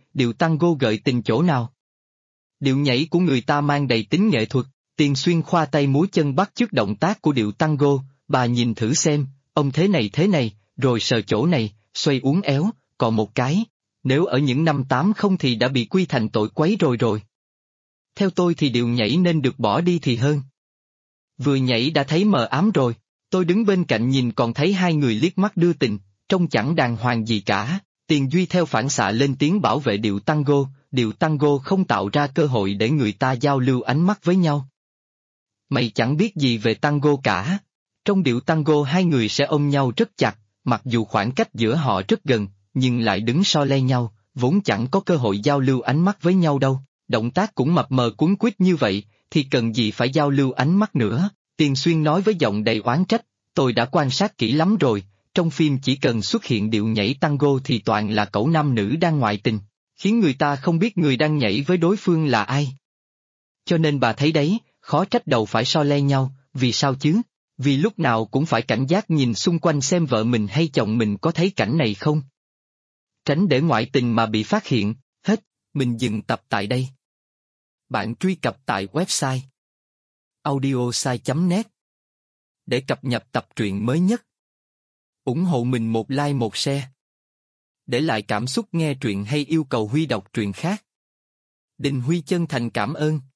điệu tango gợi tình chỗ nào? Điệu nhảy của người ta mang đầy tính nghệ thuật, Tiền Xuyên khoa tay múa chân bắt chước động tác của điệu tango, bà nhìn thử xem, ông thế này, rồi sờ chỗ này, xoay uốn éo, còn một cái, nếu ở những năm 80 thì đã bị quy thành tội quấy rồi. Theo tôi thì điệu nhảy nên được bỏ đi thì hơn. Vừa nhảy đã thấy mờ ám rồi, tôi đứng bên cạnh nhìn còn thấy hai người liếc mắt đưa tình, trông chẳng đàng hoàng gì cả. Tiền Duy theo phản xạ lên tiếng bảo vệ điệu tango không tạo ra cơ hội để người ta giao lưu ánh mắt với nhau. Mày chẳng biết gì về tango cả. Trong điệu tango hai người sẽ ôm nhau rất chặt, mặc dù khoảng cách giữa họ rất gần, nhưng lại đứng so le nhau, vốn chẳng có cơ hội giao lưu ánh mắt với nhau đâu. Động tác cũng mập mờ cuốn quýt như vậy, thì cần gì phải giao lưu ánh mắt nữa, Tiền Xuyên nói với giọng đầy oán trách, tôi đã quan sát kỹ lắm rồi, trong phim chỉ cần xuất hiện điệu nhảy tango thì toàn là cẩu nam nữ đang ngoại tình, khiến người ta không biết người đang nhảy với đối phương là ai. Cho nên bà thấy đấy, khó trách đầu phải so le nhau, vì sao chứ? Vì lúc nào cũng phải cảnh giác nhìn xung quanh xem vợ mình hay chồng mình có thấy cảnh này không. Tránh để ngoại tình mà bị phát hiện, hết, mình dừng tập tại đây. Bạn truy cập tại website audiosai.net để cập nhật tập truyện mới nhất. Ủng hộ mình một like một share. Để lại cảm xúc nghe truyện hay yêu cầu Huy đọc truyện khác. Đình Huy chân thành cảm ơn.